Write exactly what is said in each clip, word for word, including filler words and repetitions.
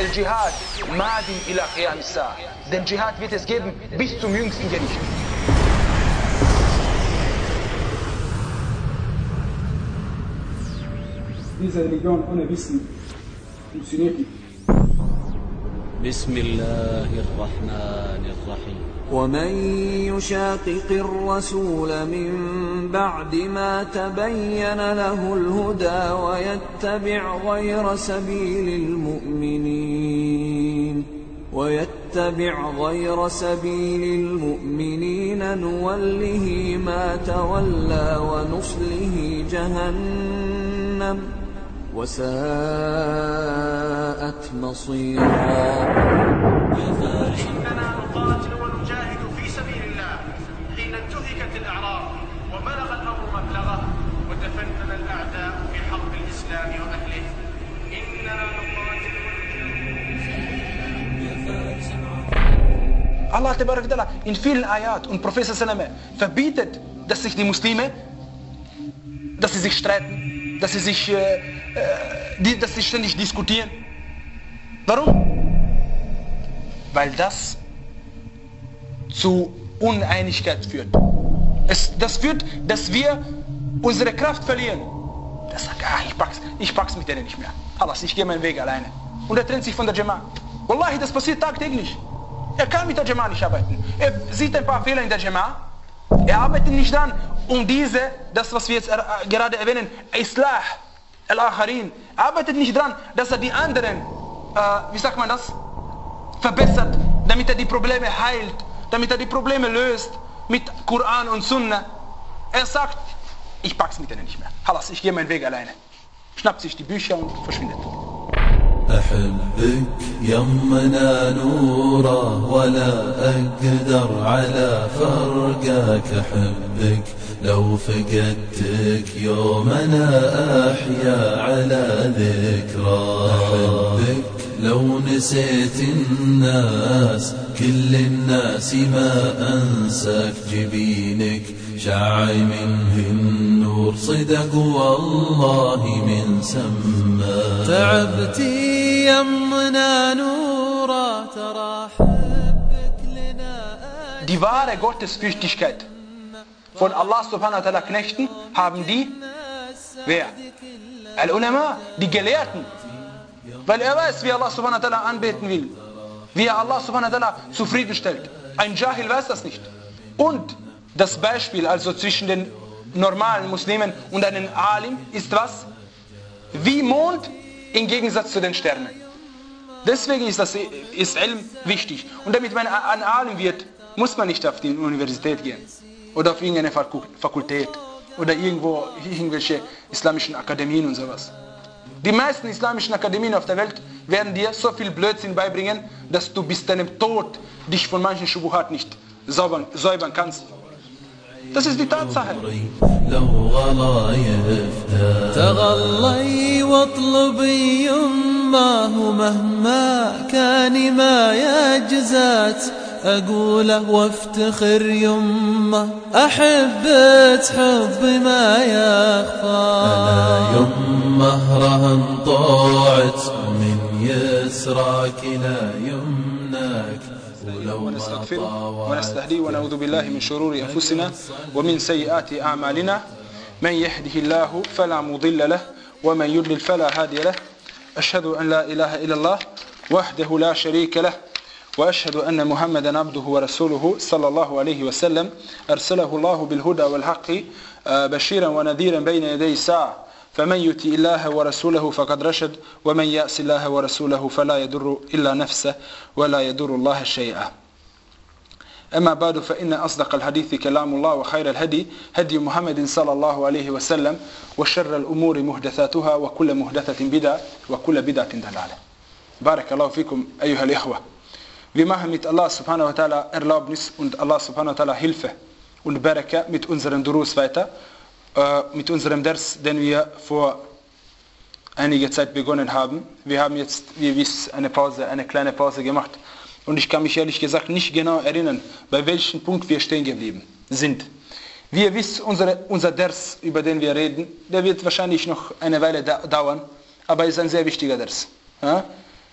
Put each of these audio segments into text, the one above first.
Al-Jihad, Madin ila Qiyam as-Sa'a. Den Dschihad wird es geben bis zum jüngsten Gericht. Diese Religion ohne Wissen funktioniert nicht. بسم الله الرحمن الرحيم ومن يشاقق الرسول من بعد ما تبين له الهدى ويتبع غير سبيل المؤمنين ويتبع غير سبيل المؤمنين نوله ما تولى ونصله جهنم وساءت مصيرا. إننا نقاتل ونجاهد في سبيل الله حين انتهكت الأعراض وبلغ الأمر مبلغه وتفنن الأعداء في حرب الإسلام وأهله. إننا نقاتل ونجاهد. Allah Tabarak wa Ta'ala in vielen Ayat und Prophet Sallallahu verbietet, dass sich die Muslime, dass sie sich streiten, dass sie sich, äh, die, dass sie ständig diskutieren. Warum? Weil das zu Uneinigkeit führt. Es, das führt, dass wir unsere Kraft verlieren. Der sagt, ah, ich pack's, ich pack's mit denen nicht mehr. Allah, ich gehe meinen Weg alleine. Und er trennt sich von der Jama'a. Wallahi, das passiert tagtäglich. Er kann mit der Jama'a nicht arbeiten. Er sieht ein paar Fehler in der Jama'a. Er arbeitet nicht dran, um diese, das was wir jetzt er, gerade erwähnen, Islah, Al-Akharin, arbeitet nicht dran, dass er die anderen, äh, wie sagt man das, verbessert, damit er die Probleme heilt, damit er die Probleme löst, mit Koran und Sunna. Er sagt, ich pack's mit denen nicht mehr. Halas, ich gehe meinen Weg alleine. Schnappt sich die Bücher und verschwindet. أحبك يمنا نورا ولا أقدر على فرقك. أحبك لو فقدتك يوم أنا أحيا على ذكرى. أحبك لو نسيت الناس كل الناس ما أنساك. جبينك شع منه النور صدق والله من سما. تعبتي يمنا نورا ترى حبك لنا. Die wahre Gottesfürchtigkeit von Allah subhanahu wa ta'ala Knechten haben die, wer? Al-Ulama, die Gelehrten. Weil er weiß, wie Allah subhanahu wa ta'ala anbeten will. Wie er Allah subhanahu wa ta'ala zufriedenstellt. Ein Jahil weiß das nicht. Und das Beispiel also zwischen den normalen Muslimen und einem Alim ist was? Wie Mond im Gegensatz zu den Sternen. Deswegen ist das ist Ilm wichtig. Und damit man ein Alim wird, muss man nicht auf die Universität gehen. Oder auf irgendeine Fakultät. Oder irgendwo irgendwelche islamischen Akademien und sowas. Die meisten islamischen Akademien auf der Welt werden dir so viel Blödsinn beibringen, dass du bis deinem Tod dich von manchen Schubuhat nicht säubern, säubern kannst. Das ist die Tatsache. تغلي واطلبي يماه مهما كان ما يجزات. أقوله وافتخر يمه أحبت حب ما يخفى. أنا يمه رهن طاعت من يسراك لا يمناك. ونستغفره ونستهديه ونعوذ بالله من شرور أنفسنا ومن سيئات أعمالنا. من يهده الله فلا مضل له ومن يضلل فلا هادي له. أشهد أن لا إله إلا الله وحده لا شريك له وأشهد أن محمدا عبده ورسوله صلى الله عليه وسلم أرسله الله بالهدى والحق بشيرا ونذيرا بين يدي الساعة. فمن يطع الله ورسوله فقد رشد ومن يعص الله ورسوله فلا يضر إلا نفسه ولا يضر الله شيئا. أما بعد فإن أصدق الحديث كلام الله وخير الهدي هدي محمد صلى الله عليه وسلم وشر الأمور محدثاتها وكل محدثة بدعة وكل بدعة ضلالة. بارك الله فيكم أيها الإخوة. Wir machen mit Allah subhanahu wa ta'ala Erlaubnis und Allah subhanahu wa ta'ala Hilfe und Baraka mit unserem Durus weiter, äh, mit unserem Ders, den wir vor einiger Zeit begonnen haben. Wir haben jetzt, wie ihr wisst, eine Pause, eine kleine Pause gemacht. Und ich kann mich ehrlich gesagt nicht genau erinnern, bei welchem Punkt wir stehen geblieben sind. Wie ihr wisst, unsere, unser Ders, über den wir reden, der wird wahrscheinlich noch eine Weile da dauern, aber ist ein sehr wichtiger Ders. Ja?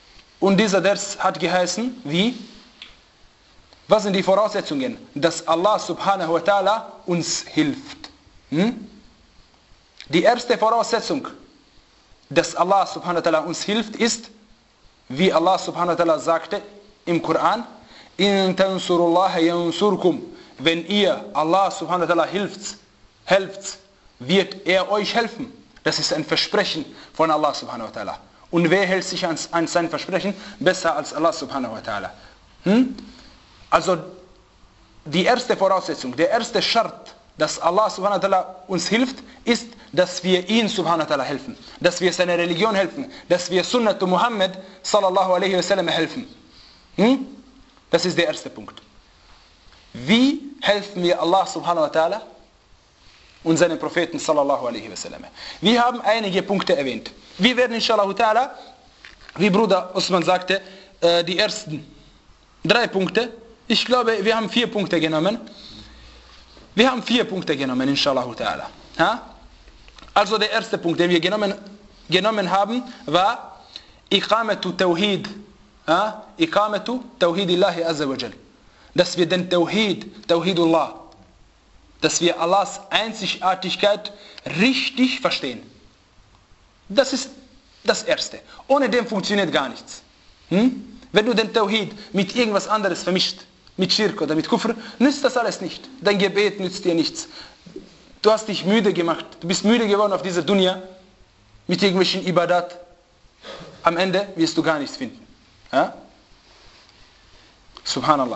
Und dieser Ders hat geheißen, wie? Was sind die Voraussetzungen? Dass Allah subhanahu wa ta'ala uns hilft. Hm? Die erste Voraussetzung, dass Allah subhanahu wa ta'ala uns hilft, ist, wie Allah subhanahu wa ta'ala sagte im Koran, in tansurullaha yansurkum. Wenn ihr Allah subhanahu wa ta'ala hilft, helft, wird er euch helfen. Das ist ein Versprechen von Allah subhanahu wa ta'ala. Und wer hält sich an, an sein Versprechen besser als Allah subhanahu wa ta'ala? Hm? Also die erste Voraussetzung, der erste Schart, dass Allah subhanahu wa ta'ala uns hilft, ist, dass wir ihn subhanahu wa ta'ala helfen. Dass wir seiner Religion helfen. Dass wir Sunnatu Muhammad sallallahu alaihi wasallam helfen. Hm? Das ist der erste Punkt. Wie helfen wir Allah subhanahu wa ta'ala und seinen Propheten sallallahu alaihi wasallam? Wir haben einige Punkte erwähnt. Wir werden inshallah ta'ala, wie Bruder Osman sagte, die ersten drei Punkte, ich glaube, wir haben vier Punkte genommen. Wir haben vier Punkte genommen, inshallah ta'ala. Also der erste Punkt, den wir genommen, genommen haben, war Iqamatu Tawhid. Iqamatu Tawhidillahi azza wa jal. Dass wir den Tawhid, Tawhidullah, dass wir Allahs Einzigartigkeit richtig verstehen. Das ist das Erste. Ohne dem funktioniert gar nichts. Hm? Wenn du den Tawhid mit irgendwas anderes vermischt, mit Schirk oder mit Kufr, nützt das alles nicht. Dein Gebet nützt dir nichts. Du hast dich müde gemacht. Du bist müde geworden auf dieser Dunya mit irgendwelchen Ibadat. Am Ende wirst du gar nichts finden. Ja? Subhanallah.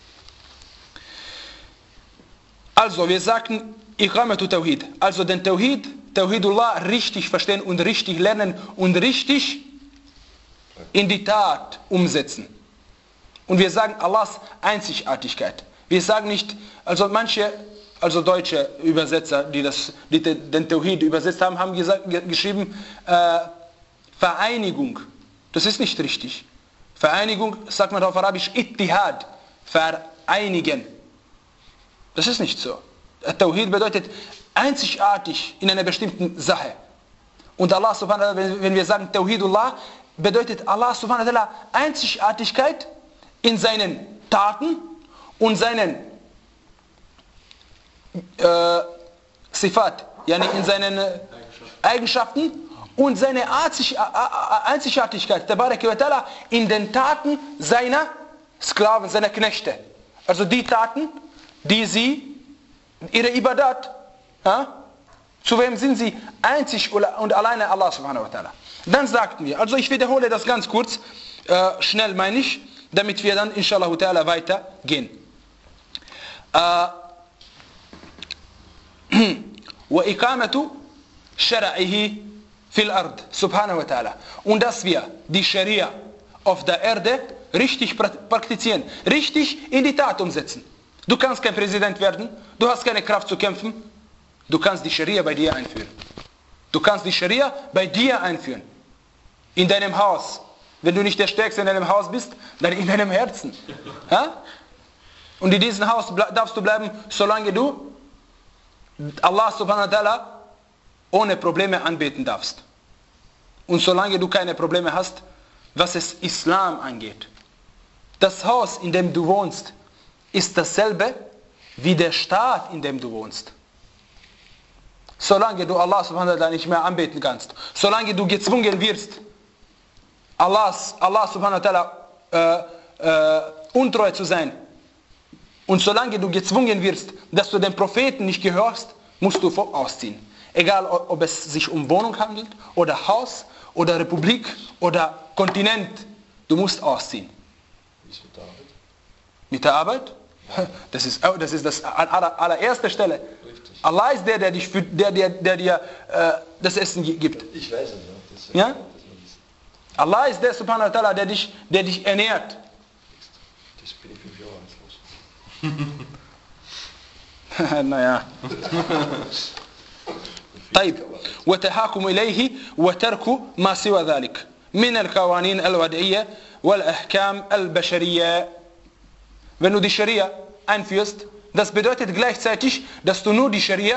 Also, wir sagten Iqamatu Tawhid. Also den Tawhid, Tawhidullah richtig verstehen und richtig lernen und richtig in die Tat umsetzen. Und wir sagen Allahs Einzigartigkeit. Wir sagen nicht, also manche, also deutsche Übersetzer, die, das, die den Tawhid übersetzt haben, haben gesagt, geschrieben, äh, Vereinigung. Das ist nicht richtig. Vereinigung, sagt man auf Arabisch, Ittihad, vereinigen. Das ist nicht so. Tawhid bedeutet einzigartig in einer bestimmten Sache. Und Allah subhanahu wa ta'ala, wenn wir sagen Tawhidullah, bedeutet Allah subhanahu wa ta'ala Einzigartigkeit in seinen Taten und seinen äh, Sifat, yani in seinen äh, Eigenschaften und seine Einzigartigkeit in den Taten seiner Sklaven, seiner Knechte. Also die Taten, die sie, ihre Ibadat, ja, zu wem sind sie? Einzig und alleine Allah subhanahu wa ta'ala. Dann sagten wir, also ich wiederhole das ganz kurz, äh, schnell meine ich, damit wir dann inshallah ta'ala weitergehen. Wa iqamatu shar'ihi fil ard, subhanahu wa ta'ala. Und dass wir die Scharia auf der Erde richtig praktizieren, richtig in die Tat umsetzen. Du kannst kein Präsident werden, du hast keine Kraft zu kämpfen, du kannst die Scharia bei dir einführen. Du kannst die Scharia bei dir einführen. In deinem Haus. Wenn du nicht der Stärkste in deinem Haus bist, dann in deinem Herzen. Ha? Und in diesem Haus darfst du bleiben, solange du Allah subhanahu wa ta'ala ohne Probleme anbeten darfst. Und solange du keine Probleme hast, was es Islam angeht. Das Haus, in dem du wohnst, ist dasselbe wie der Staat, in dem du wohnst. Solange du Allah subhanahu wa ta'ala nicht mehr anbeten kannst, solange du gezwungen wirst, Allahs, Allah subhanahu wa ta'ala äh, äh, untreu zu sein, und solange du gezwungen wirst, dass du den Propheten nicht gehörst, musst du ausziehen. Egal, ob es sich um Wohnung handelt, oder Haus, oder Republik, oder Kontinent, du musst ausziehen. Mit der Arbeit? Das ist das, ist das aller, allererste Stelle. Richtig. Allah ist der, der, dich für, der, der, der dir äh, das Essen gibt. Ich weiß es nicht. Ja? Allah ist der subhanahu wa ta'ala, der dich, der dich ernährt. Das bin ich fünf Jahre alt. Naja. طيب وتحاكم إليه وترك ما سوى ذلك من القوانين الوضعية والأحكام البشرية. Wenn du die Scharia einführst, das bedeutet gleichzeitig, dass du nur die Scharia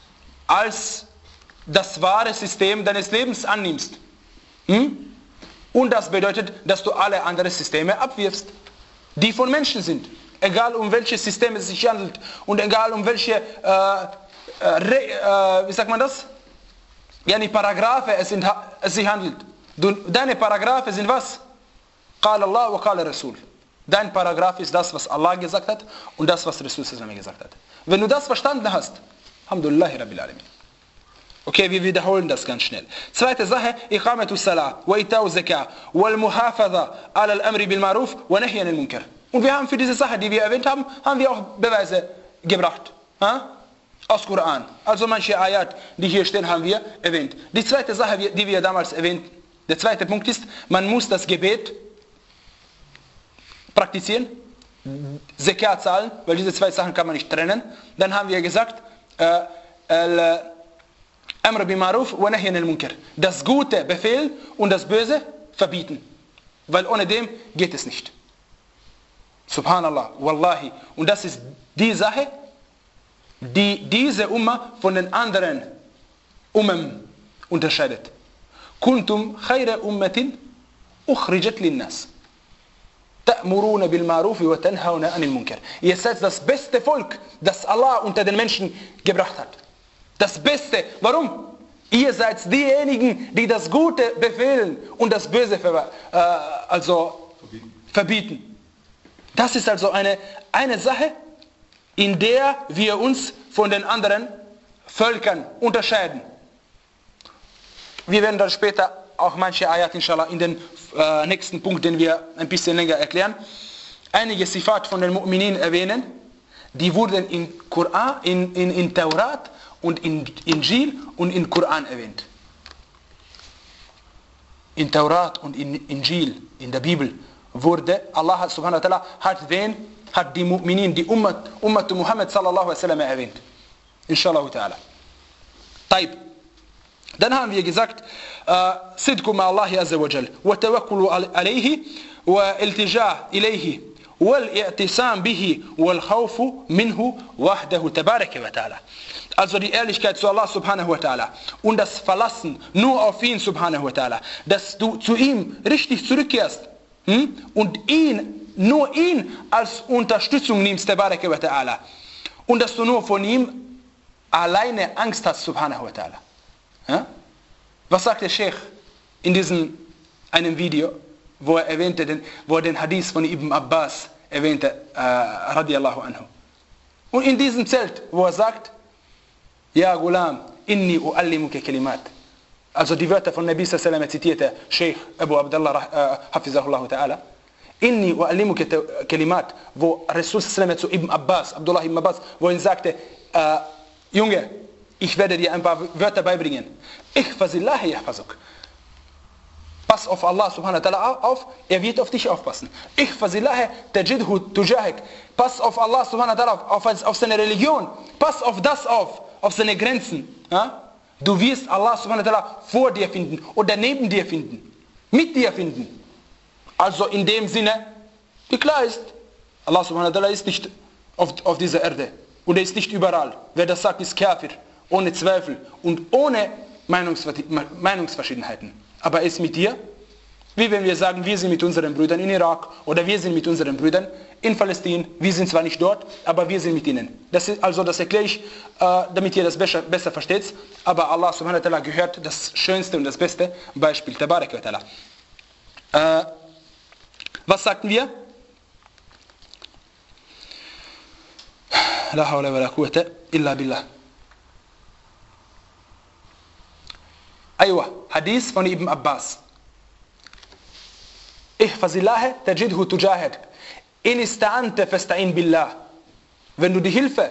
als das wahre System deines Lebens annimmst. Hm? Und das bedeutet, dass du alle anderen Systeme abwirfst, die von Menschen sind. Egal um welche Systeme es sich handelt und egal um welche, äh, äh, wie sagt man das? Ja, die Paragraphe es, sind, es sich handelt. Du, deine Paragraphe sind was? Qala Allah wa qala Rasul. Dein Paragraph ist das, was Allah gesagt hat und das, was Rasul gesagt hat. Wenn du das verstanden hast, Alhamdulillahi Rabbil Alamin. Okay, wir wiederholen das ganz schnell. Zweite Sache, Iqamatu Salah, wa Ita'u Zakah, wal Muhafadha ala al-Amri bil Ma'ruf, wa Nahy anil Munkar. Und wir haben für diese Sache, die wir erwähnt haben, haben wir auch Beweise gebracht. Ha? Aus Koran. Also manche Ayat, die hier stehen, haben wir erwähnt. Die zweite Sache, die wir damals erwähnt, der zweite Punkt ist, man muss das Gebet praktizieren, Zakat zahlen, weil diese zwei Sachen kann man nicht trennen. Dann haben wir gesagt, äh, Amr bil Ma'ruf wa Nahy anil Munkar. Das Gute befehlen und das Böse verbieten. Weil ohne dem geht es nicht. Subhanallah, Wallahi. Und das ist die Sache, die diese Umma von den anderen Ummen unterscheidet. Kuntum khayra ummatin ukhrijat linnas. Ta'muruna bil Ma'ruf wa tanhauna anil Munkar. Ihr seid das beste Volk, das Allah unter den Menschen gebracht hat. Das Beste. Warum? Ihr seid diejenigen, die das Gute befehlen und das Böse ver, äh, also verbieten. verbieten. Das ist also eine, eine Sache, in der wir uns von den anderen Völkern unterscheiden. Wir werden dann später auch manche Ayat inshallah in den äh, nächsten Punkt, den wir ein bisschen länger erklären, einige Sifat von den Mu'minin erwähnen, die wurden in, Koran, in, in, in Taurat und in Injil und in Koran erwähnt. In Taurat und in Injil, in der Bibel, wurde Allah subhanahu wa ta'ala hat wen, hat die Mu'minin, die Ummat, Ummat Muhammad sallallahu alaihi wasallam erwähnt. Inshallah ta'ala. Taib. Dann haben wir gesagt, Sidku ma Allahi azza wa jal, wa tawakkulu alayhi, wa iltija ilayhi, wal i'tisam bihi, wal khawfu minhu, wahdahu tabaraka wa ta'ala. Also die Ehrlichkeit zu Allah subhanahu wa ta'ala und das Verlassen nur auf ihn subhanahu wa ta'ala, dass du zu ihm richtig zurückkehrst hm? und ihn, nur ihn als Unterstützung nimmst, tabaraka wa ta'ala, und dass du nur von ihm alleine Angst hast subhanahu wa ta'ala. Ja? Was sagt der Sheikh in diesem einem Video, wo er erwähnte, den, wo er den Hadith von Ibn Abbas erwähnte, äh, radiallahu anhu. Und in diesem Zelt, wo er sagt, Ja Ghulam, inni uallimuka kalimat. Also die Wörter von Nabi sallallahu alaihi wasallam zitierte Sheikh Abu Abdullah hafizahullah ta'ala. Inni uallimuka kalimat, wo Rasul sallallahu zu Ibn Abbas, Abdullah ibn Abbas, wo ihn sagte, äh, Junge, ich werde dir ein paar Wörter beibringen. Ihfazillahi yahfazuk. Pass auf Allah subhanahu wa ta'ala auf, er wird auf dich aufpassen. Ihfazillahi tajidhu tujahik. Pass auf Allah subhanahu wa ta'ala auf, auf, auf seine Religion. Pass auf das auf, auf seine Grenzen. Ja? Du wirst Allah subhanahu wa ta'ala vor dir finden oder neben dir finden. Mit dir finden. Also in dem Sinne, wie klar ist, Allah subhanahu wa ta'ala ist nicht auf, auf dieser Erde. Und er ist nicht überall. Wer das sagt, ist Kafir. Ohne Zweifel und ohne Meinungsverschiedenheiten. Aber er ist mit dir, wie wenn wir sagen, wir sind mit unseren Brüdern in Irak oder wir sind mit unseren Brüdern in Palästina. Wir sind zwar nicht dort, aber wir sind mit ihnen. Das ist, also das erkläre ich, äh, damit ihr das besser, besser versteht. Aber Allah subhanahu wa ta'ala gehört das schönste und das beste Beispiel. Tabarak wa ta'ala. Äh, was sagten wir? La hawla wa la quwwata illa billah. Aywa, Hadith von Ibn Abbas. Ihfazillahi tajidhu tujahid. In ista'anta fasta'in billah. Wenn du die Hilfe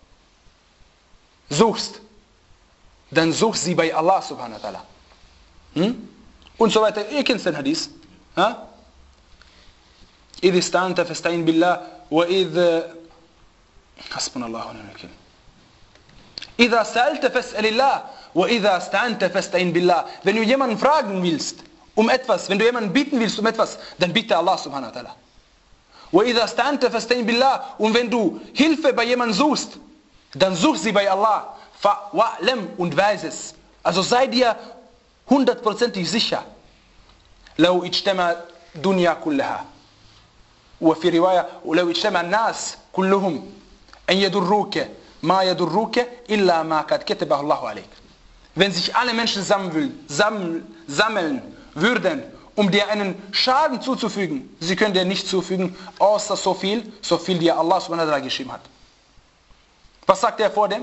suchst, dann such sie bei Allah subhanahu wa ta'ala. Hm? Und so weiter. Ihr kennt den Hadith. Ha? إذ استعنت فاستعين بالله وإذ حسبنا الله ونعم الوكيل إذا سألت فاسأل الله وإذا استعنت فاستعين بالله. Wenn du jemanden fragen willst um etwas, wenn du jemanden bitten willst um etwas, dann bitte Allah subhanahu wa ta'ala. وإذا استعنت فاستعين بالله. Und wenn du Hilfe bei jemandem suchst, dann such sie bei Allah. فَوَعْلَمْ und weiß es. Also sei dir hundertprozentig sicher. لو اجتمع دنيا كلها وفي رواية ولو اجتمع الناس كلهم أن يضروك ما يضروك إلا ما قد كتبه الله عليك. Wenn sich alle Menschen sammeln, sammeln würden, um dir einen Schaden zuzufügen, sie können dir nicht zufügen, außer so viel, so viel dir Allah subhanahu wa ta'ala geschrieben hat. Was sagt er vor dem?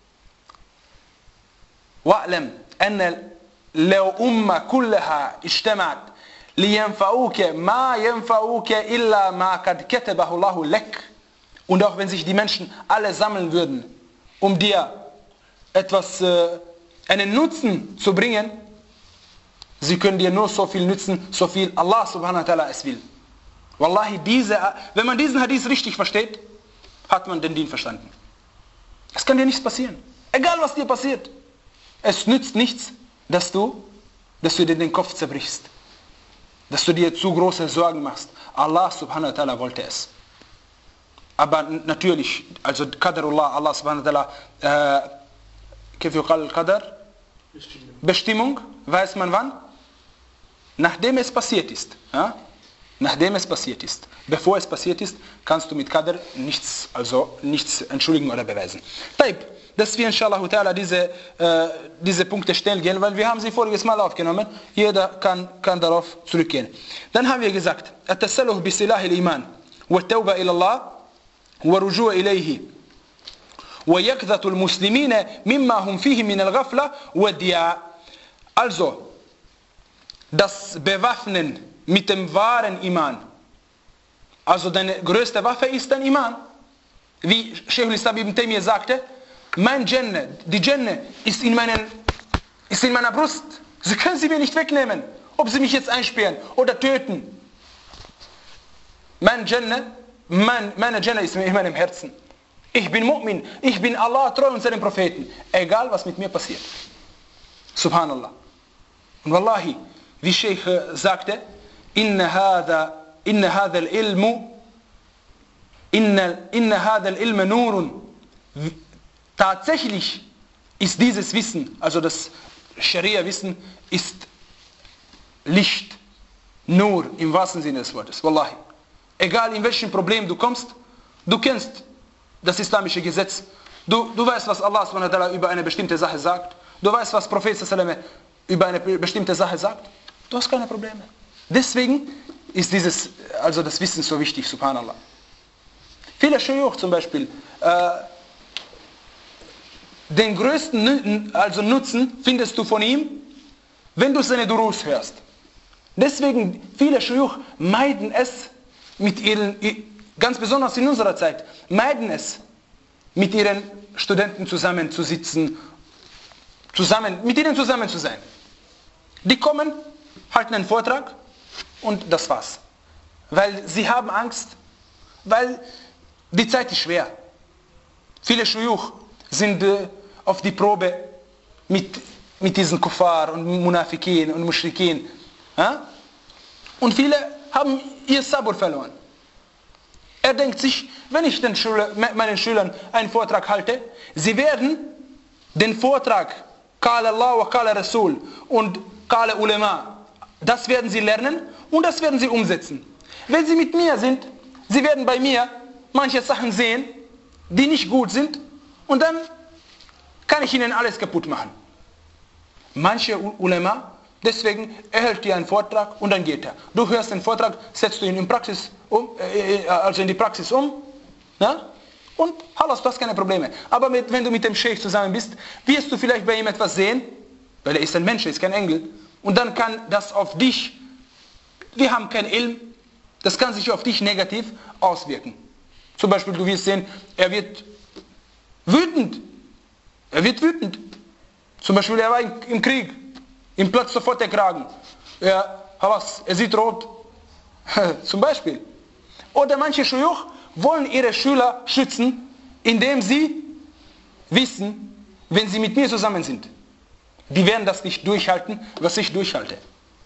وَأَعْلَمْ أَنَّ لَوْ أُمَّ كُلَّهَا اجْتَمَعَتْ لِيَنْفَعُوكَ مَا يَنْفَعُوكَ إِلَّا مَا قَدْ كَتَبَهُ اللَّهُ لَكَ. Und auch wenn sich die Menschen alle sammeln würden, um dir etwas, äh, einen Nutzen zu bringen, sie können dir nur so viel nützen, so viel Allah subhanahu wa ta'ala es will. Wallahi, diese, wenn man diesen Hadith richtig versteht, hat man den Dien verstanden. Es kann dir nichts passieren. Egal was dir passiert. Es nützt nichts, dass du, dass du dir den Kopf zerbrichst. Dass du dir zu große Sorgen machst. Allah subhanahu wa ta'ala wollte es. Aber natürlich, also Qadarullah, Allah subhanahu wa ta'ala, äh, كيف يقال القدر? Bestimmung, weiß man wann? Nachdem es passiert ist. Ja? Nachdem es passiert ist. Bevor es passiert ist, kannst du mit Qadr nichts, also nichts entschuldigen oder beweisen. Taib, dass wir inshallah ta'ala diese, äh, diese Punkte schnell gehen, weil wir haben sie voriges Mal aufgenommen. Jeder kann, kann darauf zurückgehen. Dann haben wir gesagt, التسلح بسلاح الإيمان والتوبة إلى الله ورجوع إليه ويكذة المسلمين مما هم فيه من الغفلة والدياء. Also, das Bewaffnen mit dem wahren Iman. Also deine größte Waffe ist dein Iman. Wie Shaykh al-Islam ibn Taymiyyah sagte, mein Jannah, die Jannah ist in, meinen, ist in meiner Brust. Sie können sie mir nicht wegnehmen, ob sie mich jetzt einsperren oder töten. Mein Jannah, mein, meine Jannah ist in meinem Herzen. Ich bin Mu'min, ich bin Allah treu und seinem Propheten. Egal was mit mir passiert. Subhanallah. Und Wallahi, wie Sheikh sagte, Inna hadha, inna hadha al-ilmu, inna, inna hadha al-ilma nurun. Tatsächlich ist dieses Wissen, also das Scharia-Wissen, ist Licht. Nur im wahrsten Sinne des Wortes. Wallahi. Egal in welchem Problem du kommst, du kennst das islamische Gesetz. Du, du weißt, was Allah subhanahu wa ta'ala über eine bestimmte Sache sagt. Du weißt, was Prophet sallallahu alaihi wasallam über eine bestimmte Sache sagt. Du hast keine Probleme. Deswegen ist dieses, also das Wissen so wichtig, subhanallah. Viele Shuyukh zum Beispiel, äh, den größten also Nutzen findest du von ihm, wenn du seine Durus hörst. Deswegen, viele Shuyukh meiden es mit ihren, ganz besonders in unserer Zeit, meiden es, mit ihren Studenten zusammenzusitzen, zusammen, mit ihnen zusammen zu sein. Die kommen, halten einen Vortrag und das war's. Weil sie haben Angst, weil die Zeit ist schwer. Viele Shuyukh sind äh, auf die Probe mit, mit diesen Kuffar und Munafikin und Mushrikin. Ja? Und viele haben ihr Sabur verloren. Er denkt sich, wenn ich den Schüler, meinen Schülern einen Vortrag halte, sie werden den Vortrag Qala Allah wa Qala Rasul und Qala Ulema, das werden sie lernen und das werden sie umsetzen. Wenn sie mit mir sind, sie werden bei mir manche Sachen sehen, die nicht gut sind und dann kann ich ihnen alles kaputt machen. Manche Ulema, deswegen erhält dir einen Vortrag und dann geht er. Du hörst den Vortrag, setzt du ihn in Praxis um, äh, also in die Praxis um, ja? Und halas, du hast keine Probleme. Aber mit, wenn du mit dem Sheikh zusammen bist, wirst du vielleicht bei ihm etwas sehen, weil er ist ein Mensch, er ist kein Engel. Und dann kann das auf dich, wir haben kein Ilm, das kann sich auf dich negativ auswirken. Zum Beispiel, du wirst sehen, er wird wütend. Er wird wütend. Zum Beispiel, er war im Krieg. Ihm platzt sofort der Kragen. Er, was, er sieht rot. Zum Beispiel. Oder manche Shuyukh wollen ihre Schüler schützen, indem sie wissen, wenn sie mit mir zusammen sind. Die werden das nicht durchhalten, was ich durchhalte.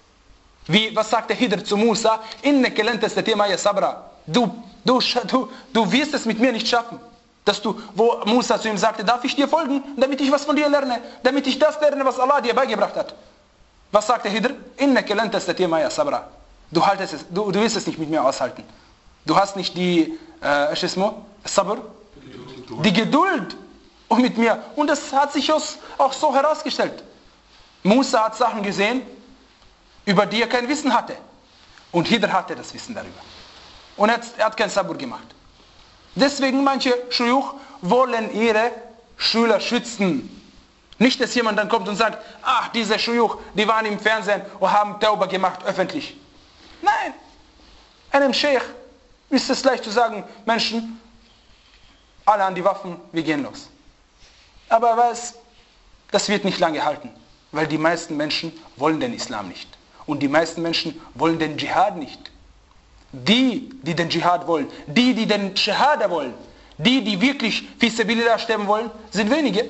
Wie, was sagt der Hidr zu Musa? Inneke lan tastati ma'iya sabra. Du, du, du, du wirst es mit mir nicht schaffen. Dass du, wo Musa zu ihm sagte, darf ich dir folgen, damit ich was von dir lerne, damit ich das lerne, was Allah dir beigebracht hat. Was sagt der Hidr? Innaka lan tastati' ma'iya sabra. Du haltest es, du, du wirst es nicht mit mir aushalten. Du hast nicht die äh, Sabr, die Geduld um mit mir. Und das hat sich auch so herausgestellt. Musa hat Sachen gesehen, über die er kein Wissen hatte. Und Hidr hatte das Wissen darüber. Und er hat, er hat kein Sabr gemacht. Deswegen manche Schuyuch wollen ihre Schüler schützen. Nicht, dass jemand dann kommt und sagt, ach, diese Schuyuch, die waren im Fernsehen und haben Tauba gemacht, öffentlich. Nein, einem Sheikh ist es leicht zu sagen, Menschen, alle an die Waffen, wir gehen los. Aber er weiß, das wird nicht lange halten, weil die meisten Menschen wollen den Islam nicht. Und die meisten Menschen wollen den Dschihad nicht. Die, die den Dschihad wollen, die, die den Shahada wollen, die, die wirklich fi sabilillah sterben wollen, sind wenige.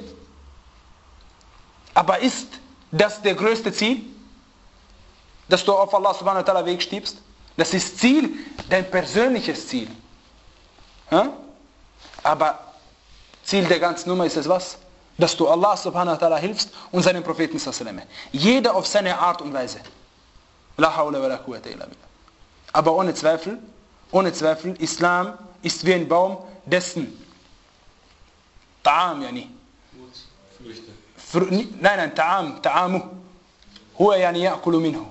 Aber ist das der größte Ziel? Dass du auf Allah subhanahu wa ta'ala Weg stirbst? Das ist Ziel, dein persönliches Ziel. Ja? Aber Ziel der ganzen Nummer ist es was? Dass du Allah subhanahu wa ta'ala hilfst und seinem Propheten sallallahu alaihi wasallam. Jeder auf seine Art und Weise. La hawla wa la quwwata illa billah. Aber ohne Zweifel, ohne Zweifel, Islam ist wie ein Baum, dessen Ta'am, yani. Früchte. Nein, nein, Ta'am, Ta'amu. Huwa yani ya'kulu minhu.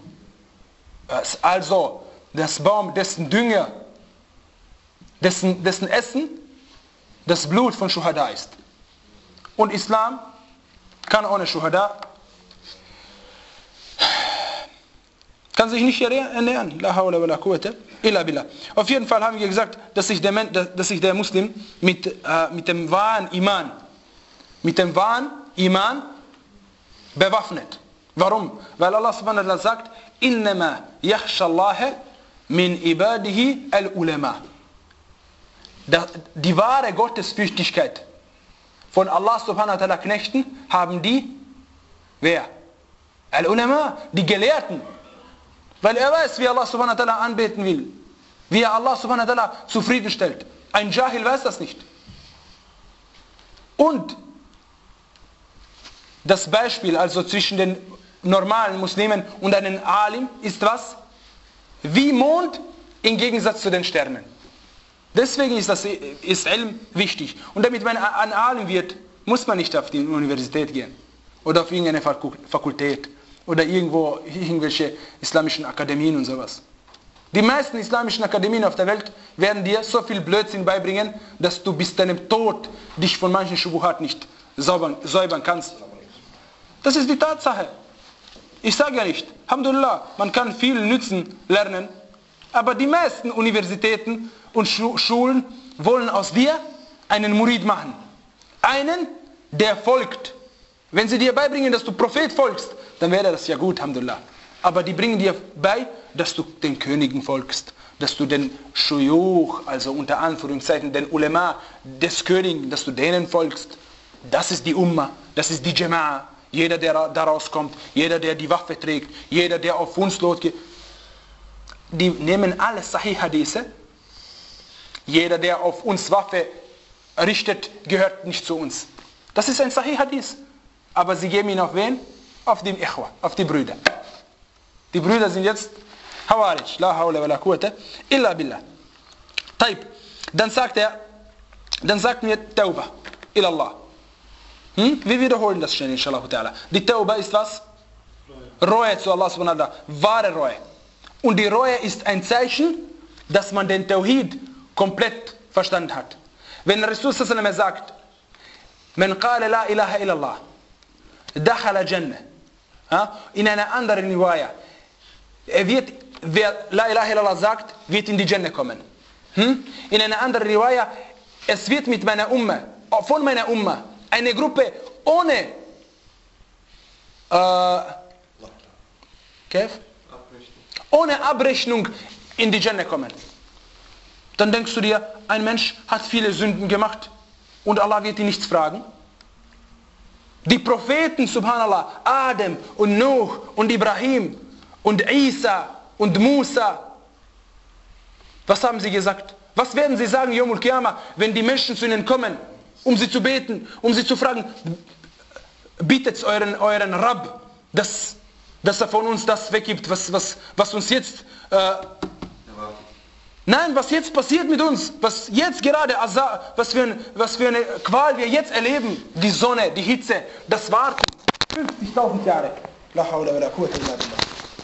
Also, das Baum, dessen Dünger, dessen, dessen Essen, das Blut von Shuhada ist. Und Islam kann ohne Shuhada, kann sich nicht ernähren. La hawla wa la quwwata illa billah. Auf jeden Fall haben wir gesagt, dass sich der, dass sich der Muslim mit, äh, mit dem wahren Iman, mit dem wahren Iman bewaffnet. Warum? Weil Allah subhanahu wa ta'ala sagt, innama yakhsha Allah min ibadihi al-ulama. Die wahre Gottesfürchtigkeit von Allah subhanahu wa ta'ala Knechten haben die, wer? Al-ulama, die Gelehrten. Weil er weiß, wie Allah subhanahu wa ta'ala anbeten will. Wie er Allah subhanahu wa ta'ala zufriedenstellt. Ein Jahil weiß das nicht. Und das Beispiel also zwischen den normalen Muslimen und einem Alim ist was? Wie Mond im Gegensatz zu den Sternen. Deswegen ist das ist Ilm wichtig. Und damit man ein Alim wird, muss man nicht auf die Universität gehen. Oder auf irgendeine Fakultät. Oder irgendwo irgendwelche islamischen Akademien und sowas. Die meisten islamischen Akademien auf der Welt werden dir so viel Blödsinn beibringen, dass du bis deinem Tod dich von manchen Schubuhat nicht säubern, säubern kannst. Das ist die Tatsache. Ich sage ja nicht, Alhamdulillah, man kann viel Nützen lernen, aber die meisten Universitäten und Schulen wollen aus dir einen Murid machen. Einen, der folgt. Wenn sie dir beibringen, dass du Prophet folgst, dann wäre das ja gut, Alhamdulillah. Aber die bringen dir bei, dass du den Königen folgst, dass du den Shuyuch, also unter Anführungszeichen den Ulema des Königen, dass du denen folgst. Das ist die Umma, das ist die Jama'a. Jeder, der daraus kommt, jeder, der die Waffe trägt, jeder, der auf uns losgeht, die nehmen alle Sahih-Hadithe. Jeder, der auf uns Waffe richtet, gehört nicht zu uns. Das ist ein Sahih-Hadith. Aber sie geben ihn auf wen? Auf die Ikhwa, auf die Brüder. Die Brüder sind jetzt Hawarij. La hawla wa la quwwata illa billah. Taib. Dann sagt er, dann sagt mir Tauba ila Allah. Hm? Wir wiederholen das schnell, inshallah ta'ala. Die Tauba ist was? Reue. Reue zu Allah subhanahu wa ta'ala. Wahre Reue. Und die Reue ist ein Zeichen, dass man den Tawhid komplett verstanden hat. Wenn Rasul sallallahu alaihi wasallam sagt, man qala la ilaha illallah, dakhala jannah. In einer anderen Riwaya, er wird, wer la ilaha illallah sagt, wird in die Jannah kommen. Hm? In einer anderen Riwaya, es wird mit meiner Umma, von meiner Umma, eine Gruppe ohne äh, ohne Abrechnung in die Jannah kommen. Dann denkst du dir, ein Mensch hat viele Sünden gemacht und Allah wird ihn nichts fragen. Die Propheten, subhanallah, Adam und Nuh und Ibrahim und Isa und Musa, was haben sie gesagt? Was werden sie sagen, Yawmul Qiyamah, wenn die Menschen zu ihnen kommen, um sie zu beten, um sie zu fragen, bietet euren, euren Rabb, dass dass er von uns das weggibt, was, was, was uns jetzt, äh, nein, was jetzt passiert mit uns, was jetzt gerade, was für, ein, was für eine Qual wir jetzt erleben, die Sonne, die Hitze, das Warten, fünfzigtausend Jahre. La hawla wa la quwwata illa billah.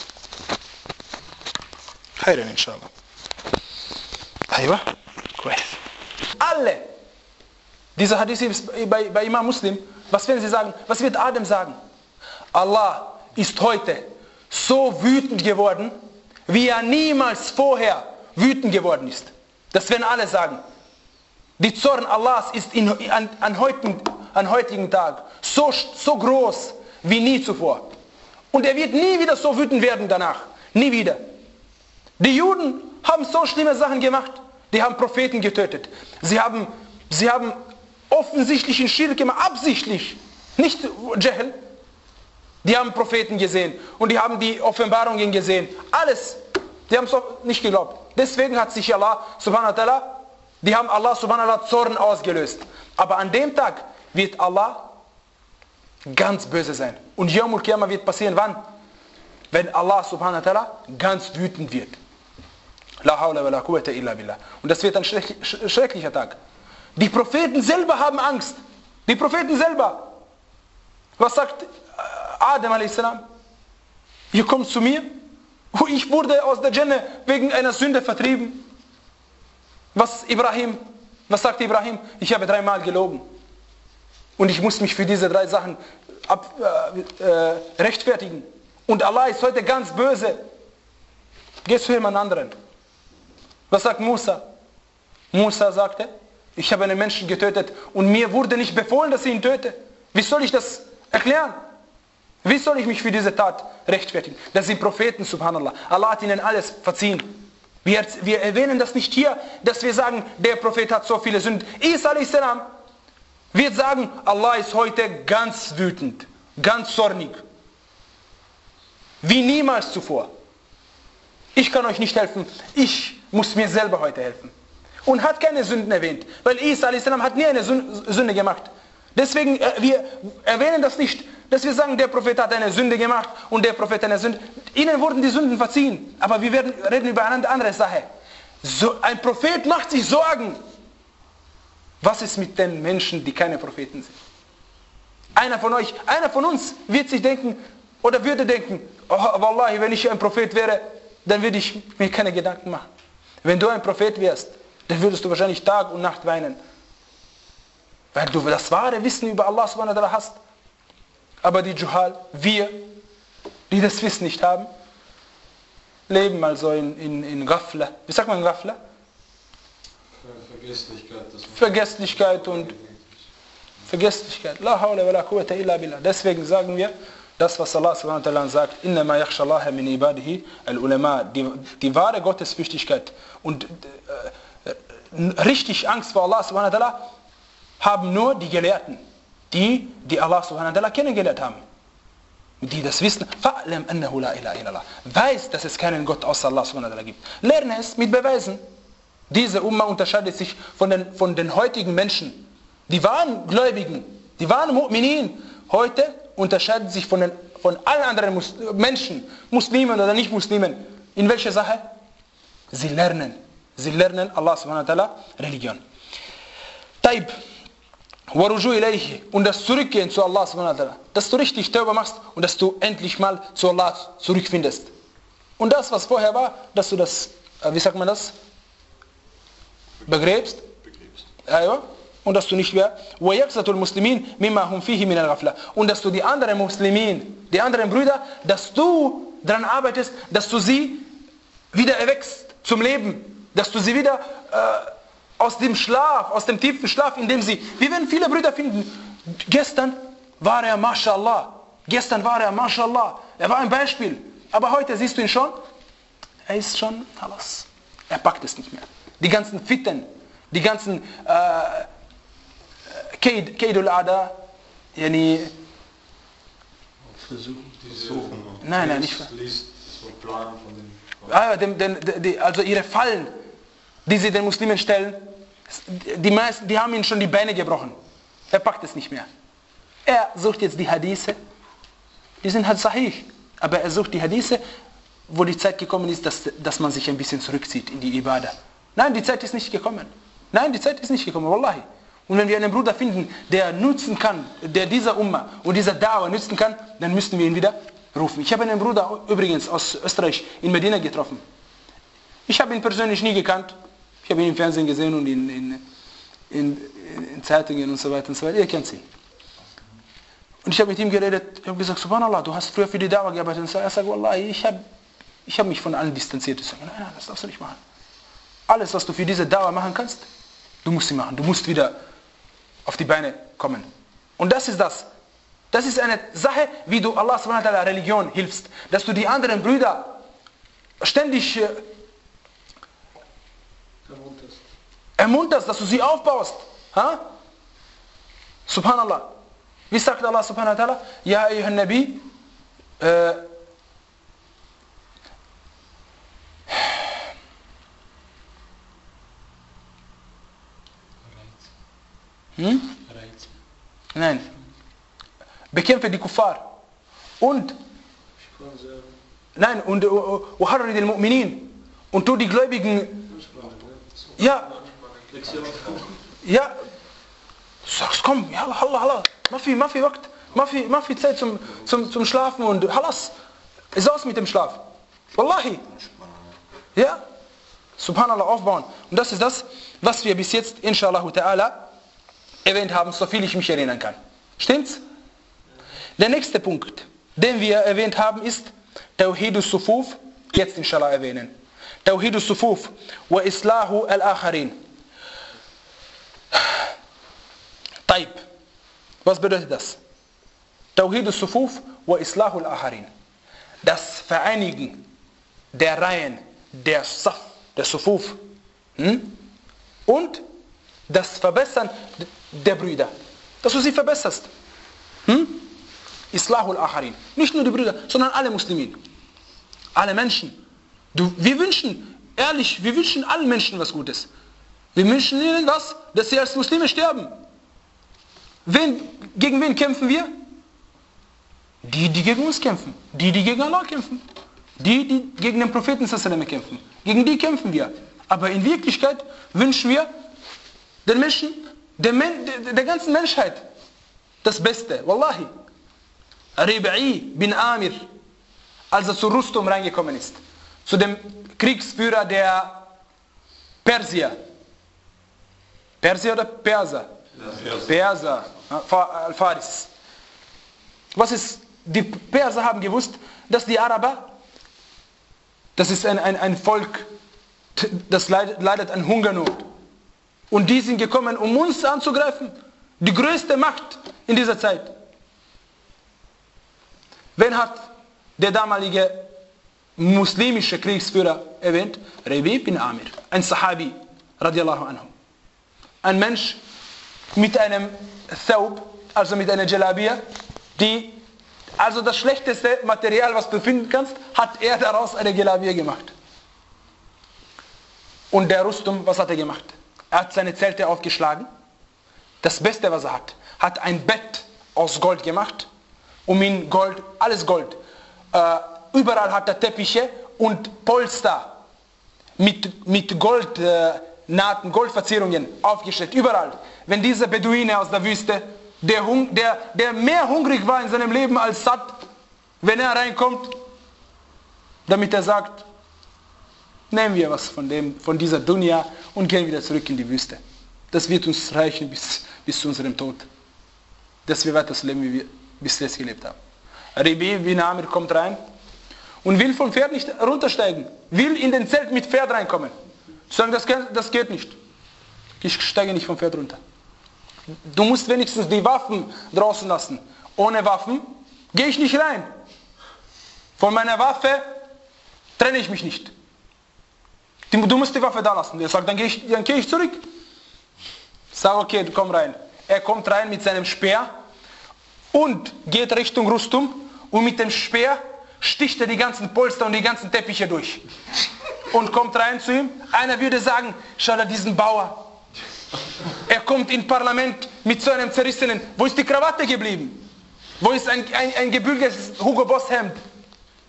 Khairan inshallah. Aywa, kweis. Alle, diese Hadith bei, bei Imam Muslim, was werden sie sagen? Was wird Adam sagen? Allah ist heute so wütend geworden, wie er niemals vorher wütend geworden ist. Das werden alle sagen. Die Zorn Allahs ist in, an, an, heutigen, an heutigen Tag so, so groß wie nie zuvor. Und er wird nie wieder so wütend werden danach. Nie wieder. Die Juden haben so schlimme Sachen gemacht. Die haben Propheten getötet. Sie haben, sie haben offensichtlichen Schirk gemacht, absichtlich. Nicht Jahl. Die haben Propheten gesehen und die haben die Offenbarungen gesehen. Alles. Die haben es nicht geglaubt. Deswegen hat sich Allah subhanahu wa ta'ala, die haben Allah subhanahu wa ta'ala Zorn ausgelöst. Aber an dem Tag wird Allah ganz böse sein. Und Yawmul Qiyamah wird passieren, wann? Wenn Allah subhanahu wa ta'ala ganz wütend wird. La hawla wa la quwwata illa billah. Und das wird ein schrecklicher Tag. Die Propheten selber haben Angst. Die Propheten selber. Was sagt Adam a s? Ihr kommt zu mir. Ich wurde aus der Jannah wegen einer Sünde vertrieben. Was Ibrahim? Was sagt Ibrahim? Ich habe dreimal gelogen. Und ich muss mich für diese drei Sachen ab, äh, äh, rechtfertigen. Und Allah ist heute ganz böse. Geh zu jemand anderen. Was sagt Musa? Musa sagte, ich habe einen Menschen getötet und mir wurde nicht befohlen, dass ich ihn töte. Wie soll ich das erklären? Wie soll ich mich für diese Tat rechtfertigen? Das sind Propheten, subhanallah. Allah hat ihnen alles verziehen. Wir, wir erwähnen das nicht hier, dass wir sagen, der Prophet hat so viele Sünden. Isa a s. wird sagen, Allah ist heute ganz wütend, ganz zornig. Wie niemals zuvor. Ich kann euch nicht helfen, ich muss mir selber heute helfen. Und hat keine Sünden erwähnt, weil Isa a s. hat nie eine Sünde gemacht. Deswegen, wir erwähnen das nicht, dass wir sagen, der Prophet hat eine Sünde gemacht und der Prophet eine Sünde. Ihnen wurden die Sünden verziehen. Aber wir werden reden über eine andere Sache. So, ein Prophet macht sich Sorgen. Was ist mit den Menschen, die keine Propheten sind? Einer von euch, einer von uns wird sich denken oder würde denken, oh, Wallahi, wenn ich ein Prophet wäre, dann würde ich mir keine Gedanken machen. Wenn du ein Prophet wärst, dann würdest du wahrscheinlich Tag und Nacht weinen. Weil du das wahre Wissen über Allah subhanahu wa ta'ala hast. Aber die Juhal, wir, die das Wissen nicht haben, leben also in, in, in Ghafla. Wie sagt man Ghafla? Vergesslichkeit. Vergesslichkeit und Vergesslichkeit. La hawla wa la quwwata illa billah. Deswegen sagen wir, das was Allah subhanahu wa ta'ala sagt, innama yakhsha Allah min ibadihi al-ulama, die, die wahre Gottesfürchtigkeit und äh, äh, richtig Angst vor Allah subhanahu wa ta'ala haben nur die Gelehrten, die, die Allah subhanahu wa ta'ala kennengelernt haben. Die das wissen, fa'lam annahu la ilaha illallah. Weiß, dass es keinen Gott außer Allah subhanahu wa ta'ala gibt. Lerne es mit Beweisen. Diese Umma unterscheidet sich von den, von den heutigen Menschen. Die wahren Gläubigen, die wahren Mu'minin, heute unterscheiden sich von, den, von allen anderen Mus Menschen, Muslimen oder Nicht-Muslimen. In welcher Sache? Sie lernen. Sie lernen Allah subhanahu wa ta'ala Religion. Taib. Und das Zurückgehen zu Allah subhanahu wa ta'ala. Dass du richtig Tauba machst und dass du endlich mal zu Allah zurückfindest. Und das, was vorher war, dass du das, wie sagt man das? Begräbst. Ja, und dass du nicht mehr. Und dass du die anderen Muslimin, die anderen Brüder, dass du daran arbeitest, dass du sie wieder erweckst zum Leben. Dass du sie wieder äh, aus dem Schlaf, aus dem tiefen Schlaf, in dem sie, wir werden viele Brüder finden, gestern war er Mashallah, gestern war er Mashallah, er war ein Beispiel, aber heute siehst du ihn schon, er ist schon alles, er packt es nicht mehr. Die ganzen Fitten, die ganzen äh, Kaidul Ada, yani, versuchen, diese Suchen, nein, nein, nicht liest, so Plan von den, ah, den, den, die, also ihre Fallen, die sie den Muslimen stellen, die meisten, die haben ihnen schon die Beine gebrochen. Er packt es nicht mehr. Er sucht jetzt die Hadithe, die sind halt sahih. Aber er sucht die Hadithe, wo die Zeit gekommen ist, dass, dass man sich ein bisschen zurückzieht in die Ibadah. Nein, die Zeit ist nicht gekommen. Nein, die Zeit ist nicht gekommen, wallahi. Und wenn wir einen Bruder finden, der nutzen kann, der dieser Umma und dieser Da'wah nutzen kann, dann müssten wir ihn wieder rufen. Ich habe einen Bruder übrigens aus Österreich in Medina getroffen. Ich habe ihn persönlich nie gekannt. Ich habe ihn im Fernsehen gesehen und in, in, in, in Zeitungen und so weiter und so weiter. Ihr kennt ihn. Und ich habe mit ihm geredet, ich habe gesagt, Subhanallah, du hast früher für die Da'wah gearbeitet. Und er sagt, Wallahi, ich habe ich hab mich von allen distanziert. Ich sage, nein, nein, das darfst du nicht machen. Alles, was du für diese Da'wah machen kannst, du musst sie machen. Du musst wieder auf die Beine kommen. Und das ist das. Das ist eine Sache, wie du Allah subhanahu wa ta'ala Religion hilfst. Dass du die anderen Brüder ständig äh, ermunterst. ermunterst, dass du sie aufbaust. Ha? Subhanallah. Wie sagt Allah subhanahu wa ta'ala? Ja, ayyuhan Nabi, äh, hm? Nein. Bekämpfe die Kuffar. Und nein, und uharrid al-Mu'minin. Und tu die Gläubigen. Ja. Ja. Sagst, komm, ja, Allah, Allah. Mafi, mafi Wakt. Mafi, mafi Zeit zum, zum, zum Schlafen und halas. Ist aus mit dem Schlaf. Wallahi. Ja. Subhanallah, aufbauen. Und das ist das, was wir bis jetzt, inshallah ta'ala, erwähnt haben, so viel ich mich erinnern kann. Stimmt's? Der nächste Punkt, den wir erwähnt haben, ist Tawhidus Sufuf, jetzt inshallah erwähnen. Tawhidus Sufuf wa Islahu al-Akharin. Taib. Was bedeutet das? Tawhidus Sufuf wa Islahu al-Akharin. Das Vereinigen der Reihen, der Saf, der Sufuf. Hm? Und das Verbessern der Brüder. Dass du sie verbesserst. Hm? Islahul Akharin. Nicht nur die Brüder, sondern alle Muslimen. Alle Menschen. Du, wir wünschen, ehrlich, wir wünschen allen Menschen was Gutes. Wir wünschen ihnen was, dass sie als Muslime sterben. Wen, gegen wen kämpfen wir? Die, die gegen uns kämpfen. Die, die gegen Allah kämpfen. Die, die gegen den Propheten kämpfen. Gegen die kämpfen wir. Aber in Wirklichkeit wünschen wir den Menschen, der, der, der ganzen Menschheit das Beste. Wallahi. Rib'i bin Amir, als er zu Rustum reingekommen ist, zu dem Kriegsführer der Persier. Persier oder Perser? Perser. Al-Faris. Was ist, die Perser haben gewusst, dass die Araber, das ist ein, ein, ein Volk, das leidet, leidet an Hungernot. Und die sind gekommen, um uns anzugreifen. Die größte Macht in dieser Zeit. Wen hat der damalige muslimische Kriegsführer erwähnt? Rib'i bin Amir. Ein Sahabi, radiallahu anhu. Ein Mensch mit einem Thawb, also mit einer Jalabia, die, also das schlechteste Material, was du finden kannst, hat er daraus eine Jalabia gemacht. Und der Rustum, was hat er gemacht? Er hat seine Zelte aufgeschlagen. Das Beste, was er hat, hat ein Bett aus Gold gemacht. Um ihn Gold, alles Gold. Äh, überall hat er Teppiche und Polster mit, mit Goldnahten, äh, Goldverzierungen aufgestellt. Überall. Wenn dieser Beduine aus der Wüste, der, hung, der, der mehr hungrig war in seinem Leben als satt, wenn er reinkommt, damit er sagt, nehmen wir was von, dem, von dieser Dunya und gehen wieder zurück in die Wüste. Das wird uns reichen bis, bis zu unserem Tod. Dass wir weiter das Leben, wie wir bis jetzt gelebt haben. Rib'i bin Amir kommt rein und will vom Pferd nicht runtersteigen. Will in den Zelt mit Pferd reinkommen. Sagen, das, das geht nicht. Ich steige nicht vom Pferd runter. Du musst wenigstens die Waffen draußen lassen. Ohne Waffen gehe ich nicht rein. Von meiner Waffe trenne ich mich nicht. Du musst die Waffe da lassen. Er sagt, dann gehe ich, dann gehe ich zurück. Ich sage, okay, du komm rein. Er kommt rein mit seinem Speer und geht Richtung Rustum und mit dem Speer sticht er die ganzen Polster und die ganzen Teppiche durch. Und kommt rein zu ihm. Einer würde sagen, schau da diesen Bauer. Er kommt ins Parlament mit so einem zerrissenen, wo ist die Krawatte geblieben? Wo ist ein, ein, ein gebügeltes Hugo Boss Hemd?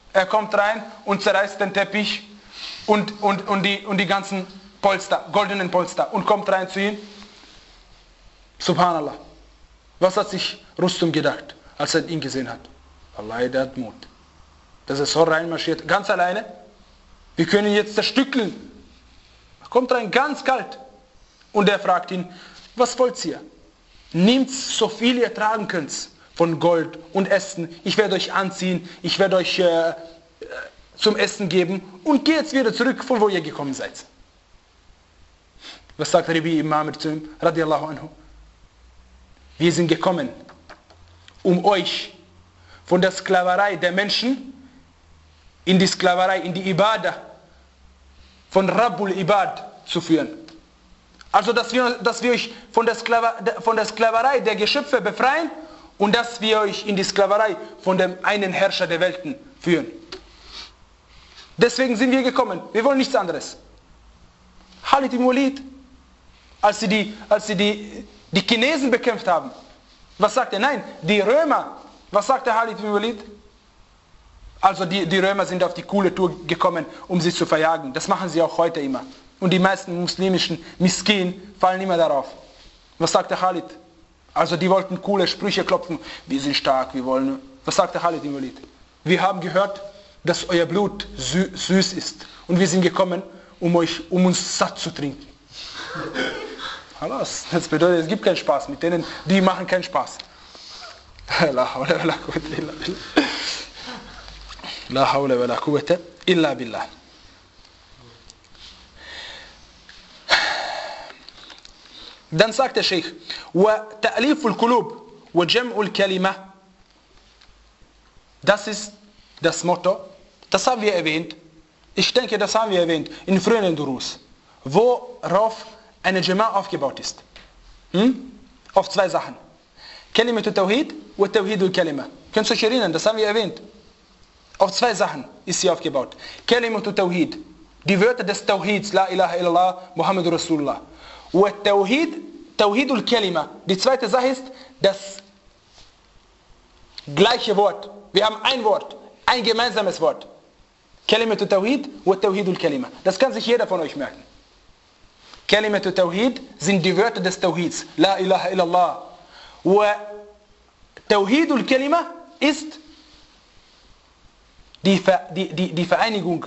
Er kommt rein und zerreißt den Teppich und, und, und, die, und die ganzen Polster, goldenen Polster und kommt rein zu ihm. Subhanallah. Was hat sich Rustum gedacht, als er ihn gesehen hat? Allah, der hat Mut. Dass er so reinmarschiert, ganz alleine. Wir können ihn jetzt zerstückeln. Er kommt rein, ganz kalt. Und er fragt ihn, was wollt ihr? Nehmt so viel ihr tragen könnt von Gold und Essen. Ich werde euch anziehen, ich werde euch äh, zum Essen geben und geht jetzt wieder zurück, von wo ihr gekommen seid. Was sagt Rabi ibn Amir zu ihm, radiallahu anhu? Wir sind gekommen, um euch von der Sklaverei der Menschen in die Sklaverei, in die Ibadah von Rabbul Ibad zu führen. Also, dass wir, dass wir euch von der, Sklaver, von der Sklaverei der Geschöpfe befreien und dass wir euch in die Sklaverei von dem einen Herrscher der Welten führen. Deswegen sind wir gekommen. Wir wollen nichts anderes. Khalid ibn Walid, als sie die, als sie die, die Chinesen bekämpft haben, was sagt er? Nein, die Römer. Was sagt der Khalid ibn Walid? Also die, die Römer sind auf die coole Tour gekommen, um sie zu verjagen. Das machen sie auch heute immer. Und die meisten muslimischen Miskin fallen immer darauf. Was sagt der Khalid? Also die wollten coole Sprüche klopfen. Wir sind stark, wir wollen... Was sagt der Khalid ibn Walid? Wir haben gehört, dass euer Blut sü süß ist. Und wir sind gekommen, um, euch, um uns satt zu trinken. Das bedeutet, es gibt keinen Spaß mit denen, die machen keinen Spaß. La hawla wa la quwwata illa billah. La hawla wa la quwwata illa billah. Dann sagt der Sheikh, وَتَأْلِيفُ الْقُلُوبِ وَجَمْعُ الْكَلِمَةِ. Das ist das Motto, das haben wir erwähnt. Ich denke, das haben wir erwähnt in früheren Durus, worauf eine Jama' aufgebaut ist. Hm? Auf zwei Sachen. Kalimatu Tawhid und Tawhidul Kalima. Könnt ihr euch erinnern, das haben wir erwähnt. Auf zwei Sachen ist sie aufgebaut. Kalimatu Tawhid, die Wörter des Tawhids, La ilaha illallah, Muhammadur Rasulullah. Und Tawhid, Tawhidul Kalima. Die zweite Sache ist das gleiche Wort. Wir haben ein Wort, ein gemeinsames Wort. Kalimatu Tawhid und Tawhidul Kalima. Das kann sich jeder von euch merken. Kalimatu Tawhid sind die Wörter des Tawhids. La ilaha illallah. Und Tawhidul Kalima ist die, Ver, die, die, die Vereinigung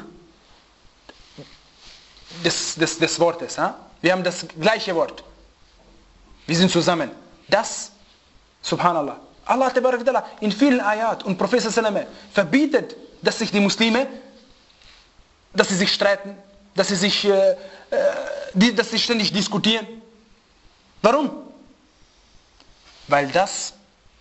des, des, des Wortes. Ha? Wir haben das gleiche Wort. Wir sind zusammen. Das, subhanallah. Allah in vielen Ayat und Prophet sallam verbietet, dass sich die Muslime, dass sie sich streiten, dass sie sich, äh, äh, dass sie ständig diskutieren. Warum? Weil das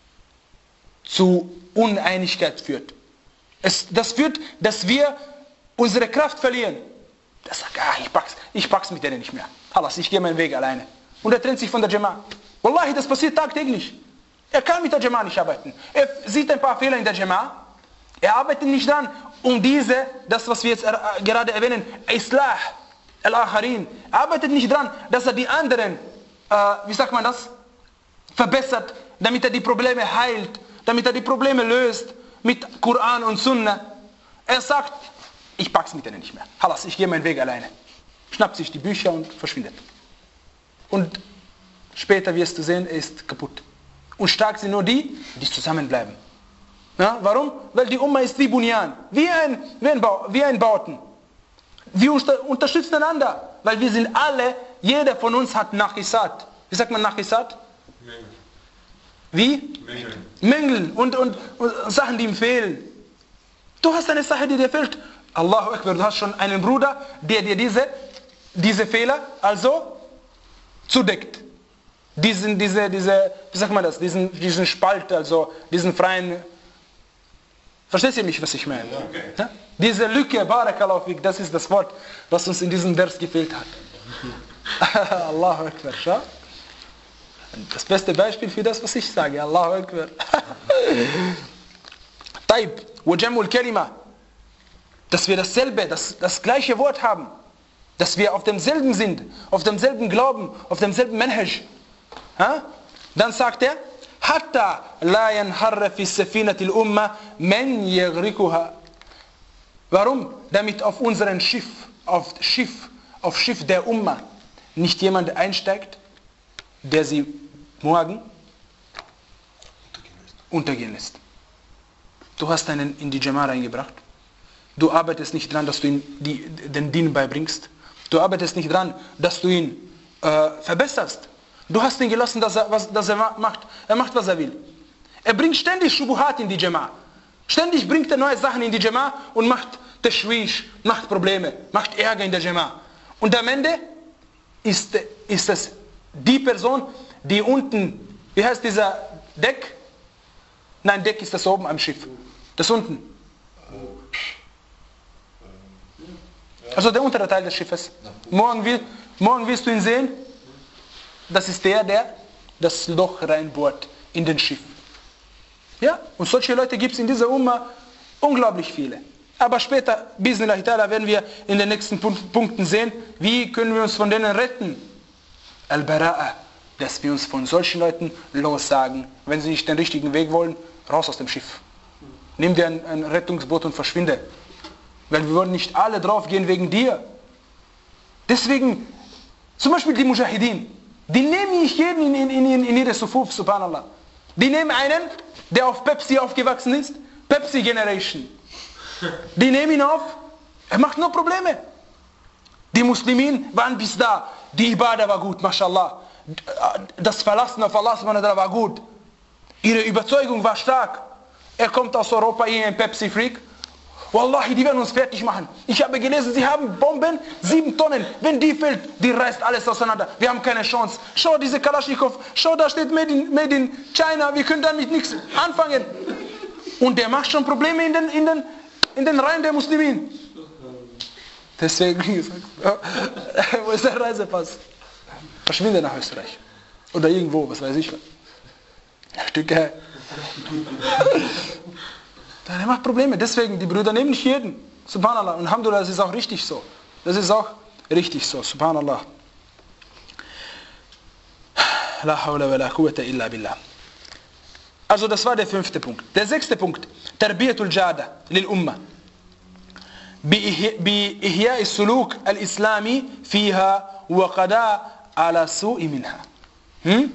zu Uneinigkeit führt. Es, das führt, dass wir unsere Kraft verlieren. Das sagt, ah, ich pack's, ich pack's mit denen nicht mehr. Allah, ich gehe meinen Weg alleine. Und er trennt sich von der Jama'. Wallahi, das passiert tagtäglich. Er kann mit der Jama' nicht arbeiten. Er sieht ein paar Fehler in der Jama'. Er arbeitet nicht dran, um diese, das was wir jetzt gerade erwähnen, Islah, Al-Akharin. Er arbeitet nicht dran, dass er die anderen, äh, wie sagt man das, verbessert, damit er die Probleme heilt, damit er die Probleme löst, mit Koran und Sunnah. Er sagt, ich pack's mit denen nicht mehr. Halas, ich gehe meinen Weg alleine. Schnappt sich die Bücher und verschwindet. Und später wirst du sehen, er ist kaputt. Und stark sind nur die, die zusammenbleiben. Ja, warum? Weil die Umma ist wie Bunyan, wie ein, wie ein, Bau, wie ein Bauten. Wir unter, unterstützen einander, weil wir sind alle, jeder von uns hat Nachisat. Wie sagt man Nachisat? Mängel. Wie? Mängel. Mängel und, und, und Sachen, die ihm fehlen. Du hast eine Sache, die dir fehlt. Allahu Akbar, du hast schon einen Bruder, der dir diese, diese Fehler also zudeckt. Diesen, diese, diese, wie sagt man das, diesen, diesen Spalt, also diesen freien, versteht ihr mich, was ich meine? Okay. Ja? Diese Lücke, Barakallahu fik, das ist das Wort, was uns in diesem Vers gefehlt hat. Allahu Akbar, schau. Das beste Beispiel für das, was ich sage, Allahu Akbar. Taib, wajamul kalima, dass wir dasselbe, das, das gleiche Wort haben, dass wir auf demselben sind, auf demselben Glauben, auf demselben Manhaj. Ha? Dann sagt er, Hatta la yanharra fi safinati al-umma man yaghrikuha. Warum? Damit auf unseren Schiff, auf Schiff, auf Schiff der Umma nicht jemand einsteigt, der sie morgen untergehen lässt. Du hast einen in die Jama'a reingebracht. Du arbeitest nicht dran, dass du ihm die, den Dien beibringst. Du arbeitest nicht dran, dass du ihn äh, verbesserst. Du hast ihn gelassen, dass er, was, dass er macht. Er macht, was er will. Er bringt ständig Shubuhat in die Jama'a. Ständig bringt er neue Sachen in die Jama'a und macht Tashwish, macht Probleme, macht Ärger in der Jama'a. Und am Ende ist, ist es die Person, die unten, wie heißt dieser Deck? Nein, Deck ist das oben am Schiff. Das unten. Also der untere Teil des Schiffes. Morgen, will, morgen wirst du ihn sehen. Das ist der, der das Loch reinbohrt in den Schiff. Ja, und solche Leute gibt es in dieser Umma unglaublich viele. Aber später, Bismillah ta'ala, werden wir in den nächsten Punkten sehen, wie können wir uns von denen retten. Al-Bara'a, dass wir uns von solchen Leuten lossagen. Wenn sie nicht den richtigen Weg wollen, raus aus dem Schiff. Nimm dir ein, ein Rettungsboot und verschwinde. Weil wir wollen nicht alle draufgehen wegen dir. Deswegen, zum Beispiel die Mujahideen, die nehmen nicht jeden in, in, in, in ihre Sufuf, subhanallah. Die nehmen einen, der auf Pepsi aufgewachsen ist, Pepsi Generation. Die nehmen ihn auf, er macht nur Probleme. Die Muslimin waren bis da, die Ibadah war gut, mashallah. Das Verlassen auf Allah war gut. Ihre Überzeugung war stark. Er kommt aus Europa, hier ein Pepsi-Freak. Wallahi, die werden uns fertig machen. Ich habe gelesen, sie haben Bomben, sieben Tonnen. Wenn die fällt, die reißt alles auseinander. Wir haben keine Chance. Schau, diese Kalaschnikow, schau, da steht Made in, Made in China. Wir können damit nichts anfangen. Und der macht schon Probleme in den, in den, in den Reihen der Muslimen. Deswegen gesagt, wo ist der Reisepass? Verschwinde nach Österreich. Oder irgendwo, was weiß ich. Stücke. Er macht Probleme. Deswegen, die Brüder nehmen nicht jeden. Subhanallah. Und Alhamdulillah, das ist auch richtig so. Das ist auch richtig so. Subhanallah. La hawla wa la quwwata illa billah. Also das war der fünfte Punkt. Der sechste Punkt. Tarbiyatul Jada lil Umma. بإحياء السلوك الإسلامي فيها وقضاء على سوء منها. Hm?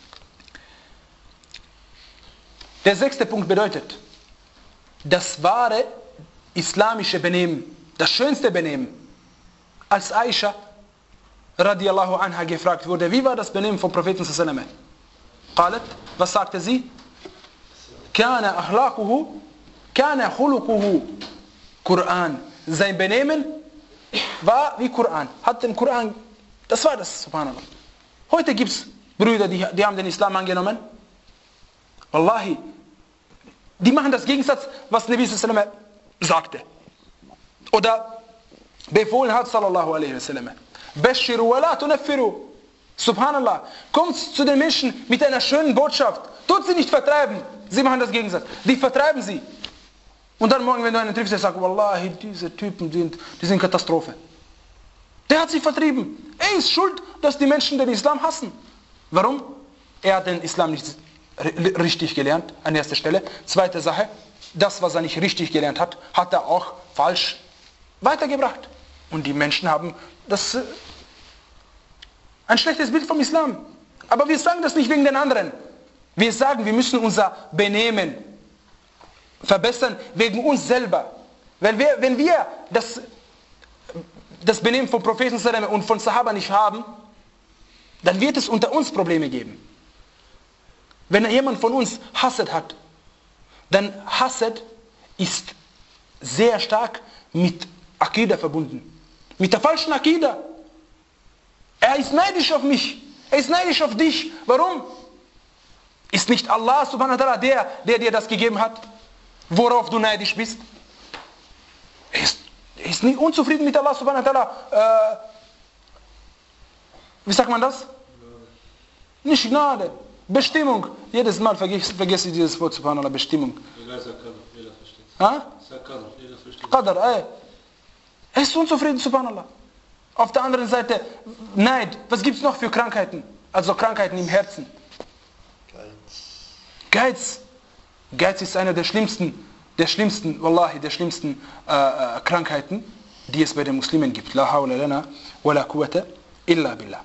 Der sechste Punkt bedeutet, das wahre islamische Benehmen, das schönste Benehmen, als Aisha radiallahu anha gefragt wurde, wie war das Benehmen vom Propheten sallallahu alaihi wasallam? Was sagte sie? Kana akhlaquhu, kana khuluquhu Koran. Sein Benehmen war wie Koran. Hat den Koran, das war das, subhanallah. Heute gibt es Brüder, die, die haben den Islam angenommen. Wallahi, die machen das Gegensatz, was Nabi sallallahu alaihi wasallam sagte. Oder befohlen hat, sallallahu alaihi wasallam. Bashiru wa la tunaffiru. Subhanallah. Kommt zu den Menschen mit einer schönen Botschaft. Tut sie nicht vertreiben. Sie machen das Gegensatz. Die vertreiben sie. Und dann morgen, wenn du einen triffst, der sagt, Wallahi, diese Typen sind, die sind Katastrophe. Der hat sie vertrieben. Er ist schuld, dass die Menschen den Islam hassen. Warum? Er hat den Islam nicht richtig gelernt, an erster Stelle. Zweite Sache, das, was er nicht richtig gelernt hat, hat er auch falsch weitergebracht. Und die Menschen haben das, äh, ein schlechtes Bild vom Islam. Aber wir sagen das nicht wegen den anderen. Wir sagen, wir müssen unser Benehmen verbessern wegen uns selber. Weil wir, wenn wir das, das Benehmen vom Propheten und von Sahaba nicht haben, dann wird es unter uns Probleme geben. Wenn jemand von uns Hasad hat, dann Hasad ist sehr stark mit Akida verbunden. Mit der falschen Akida. Er ist neidisch auf mich. Er ist neidisch auf dich. Warum? Ist nicht Allah subhanahu wa ta'ala der, der dir das gegeben hat? Worauf du neidisch bist? Er ist, er ist nicht unzufrieden mit Allah subhanahu wa ta'ala. Äh, wie sagt man das? Nicht Gnade. Bestimmung. Jedes Mal vergesse, vergesse ich dieses Wort, subhanallah, Bestimmung. Qadar, ey. Er ist unzufrieden, subhanallah. Auf der anderen Seite, Neid. Was gibt es noch für Krankheiten? Also Krankheiten im Herzen. Geiz. Geiz ist einer der schlimmsten der schlimmsten, Wallahi, der schlimmsten äh, Krankheiten, die es bei den Muslimen gibt. La hawla lana wa la quwwata illa billah.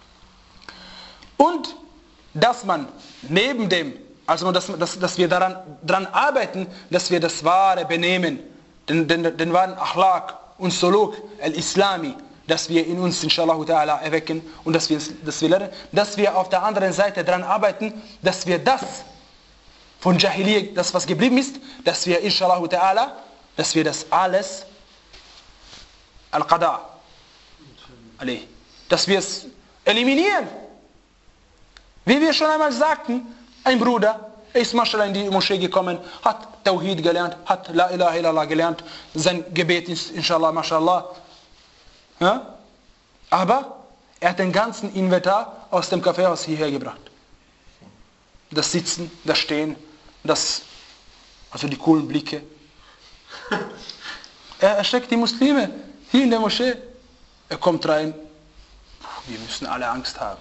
Und dass man neben dem, also dass, dass, dass wir daran, daran arbeiten, dass wir das wahre Benehmen, den, den, den wahren Akhlaq und Suluk al-Islami, dass wir in uns inshallah ta'ala erwecken und dass wir, dass wir lernen, dass wir auf der anderen Seite daran arbeiten, dass wir das von Jahiliyyah, das was geblieben ist, dass wir inshallah ta'ala, dass wir das alles al-Qada, dass wir es eliminieren. Wie wir schon einmal sagten, ein Bruder ist mashallah in die Moschee gekommen, hat Tawhid gelernt, hat La ilaha illallah gelernt, sein Gebet ist inshallah, mashallah. Ja? Aber er hat den ganzen Inventar aus dem Kaffeehaus hierher gebracht. Das Sitzen, das Stehen, das, also die coolen Blicke. Er erschreckt die Muslime hier in der Moschee. Er kommt rein, wir müssen alle Angst haben.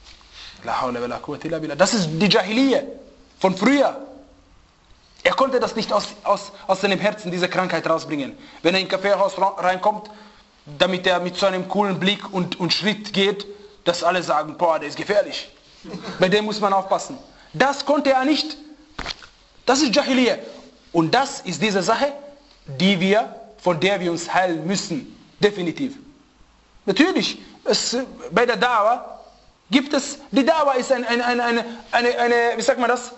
Das ist die Jahiliyyah von früher. Er konnte das nicht aus, aus, aus seinem Herzen, diese Krankheit rausbringen. Wenn er in ein Kaffeehaus reinkommt, damit er mit so einem coolen Blick und, und Schritt geht, dass alle sagen, boah, der ist gefährlich. Bei dem muss man aufpassen. Das konnte er nicht. Das ist Jahiliyyah. Und das ist diese Sache, die wir, von der wir uns heilen müssen. Definitiv. Natürlich, es, bei der Dawa gibt es, die Dawa ist eine, eine, eine, eine, eine, eine wie sagt man das?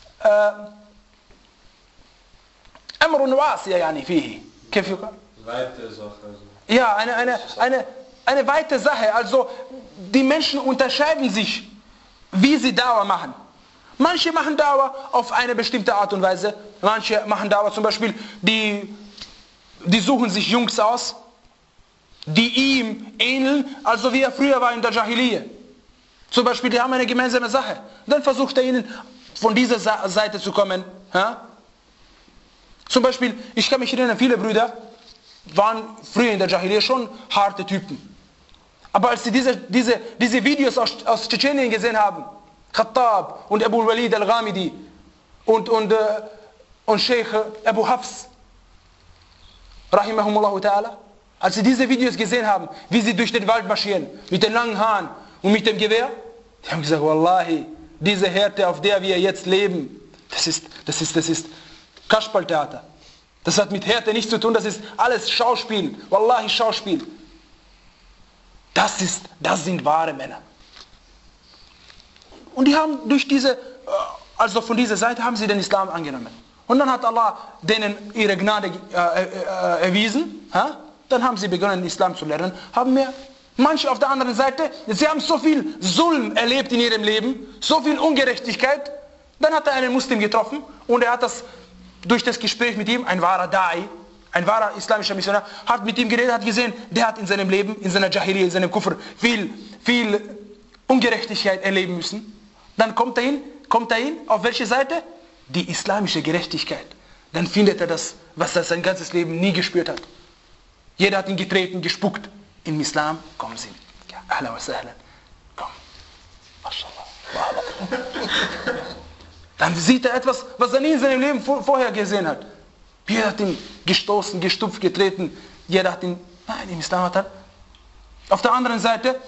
Amrun wasi'a yani fihi. Weite Sache. Ja, eine, eine, eine, eine weite Sache. Also die Menschen unterscheiden sich, wie sie Dawa machen. Manche machen Dawa auf eine bestimmte Art und Weise. Manche machen Dawa zum Beispiel, die, die suchen sich Jungs aus, die ihm ähneln, also wie er früher war in der Jahiliyyah. Zum Beispiel, die haben eine gemeinsame Sache. Dann versucht er ihnen von dieser Seite zu kommen. Ja? Zum Beispiel, ich kann mich erinnern, viele Brüder waren früher in der Jahiliyyah schon harte Typen. Aber als sie diese, diese, diese Videos aus, aus Tschetschenien gesehen haben, Khattab und Abu Walid al-Ghamidi und, und, und Sheikh Abu Hafs, rahimahumullahu ta'ala, als sie diese Videos gesehen haben, wie sie durch den Wald marschieren, mit den langen Haaren und mit dem Gewehr, die haben gesagt, Wallahi, diese Härte, auf der wir jetzt leben, das ist, das ist, das ist Kasperltheater. Das hat mit Härte nichts zu tun, das ist alles Schauspiel. Wallahi, Schauspiel. Das, ist, das sind wahre Männer. Und die haben durch diese, also von dieser Seite haben sie den Islam angenommen. Und dann hat Allah denen ihre Gnade äh, äh, erwiesen. Ha? Dann haben sie begonnen, Islam zu lernen. Haben mehr. Manche auf der anderen Seite, sie haben so viel Zulm erlebt in ihrem Leben, so viel Ungerechtigkeit. Dann hat er einen Muslim getroffen und er hat das durch das Gespräch mit ihm, ein wahrer Da'i, ein wahrer islamischer Missionar, hat mit ihm geredet, hat gesehen, der hat in seinem Leben, in seiner Jahiliyyah, in seinem Kufr, viel, viel Ungerechtigkeit erleben müssen. Dann kommt er hin, kommt er hin, auf welche Seite? Die islamische Gerechtigkeit. Dann findet er das, was er sein ganzes Leben nie gespürt hat. Jeder hat ihn getreten, gespuckt. Im Islam, kommen Sie. Ja, ahlan wa sahlan. Komm. MashaAllah. Dann sieht er etwas, was er nie in seinem Leben vor, vorher gesehen hat. Jeder hat ihn gestoßen, gestupft, getreten. Jeder hat ihn, nein, im Islam hat er. Auf der anderen Seite,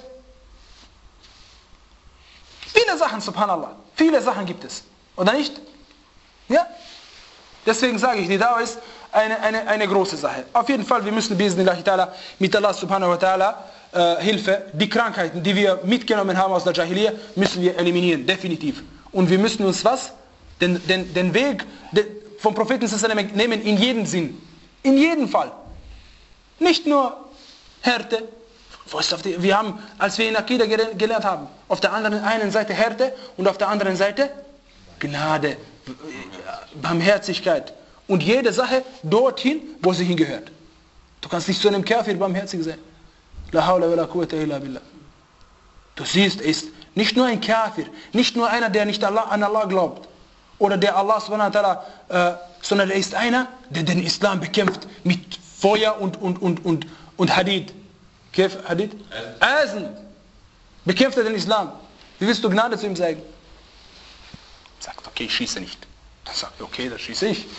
viele Sachen, subhanallah. Viele Sachen gibt es. Oder nicht? Ja? Deswegen sage ich, die Dauer ist eine, eine, eine große Sache. Auf jeden Fall, wir müssen mit Allah subhanahu wa ta'ala äh, Hilfe, die Krankheiten, die wir mitgenommen haben aus der Jahiliyyah, müssen wir eliminieren, definitiv. Und wir müssen uns was? Den, den, den Weg den, vom Propheten nehmen in jedem Sinn. In jedem Fall. Nicht nur Härte. Wir haben, als wir in Akida gelernt haben, auf der anderen einen Seite Härte und auf der anderen Seite Gnade, Barmherzigkeit. Und jede Sache dorthin, wo sie hingehört. Du kannst nicht zu einem Kafir barmherzig sein. La hawla wa la quwwata illa billah. Du siehst, er ist nicht nur ein Kafir, nicht nur einer, der nicht Allah, an Allah glaubt, oder der Allah subhanahu wa ta'ala, äh, sondern er ist einer, der den Islam bekämpft mit Feuer und, und, und, und, und Hadid. Kef, Hadid? Eisen. Bekämpft er den Islam. Wie willst du Gnade zu ihm zeigen? Sagt, okay, ich schieße nicht. Dann sagt er, okay, das schieße ich.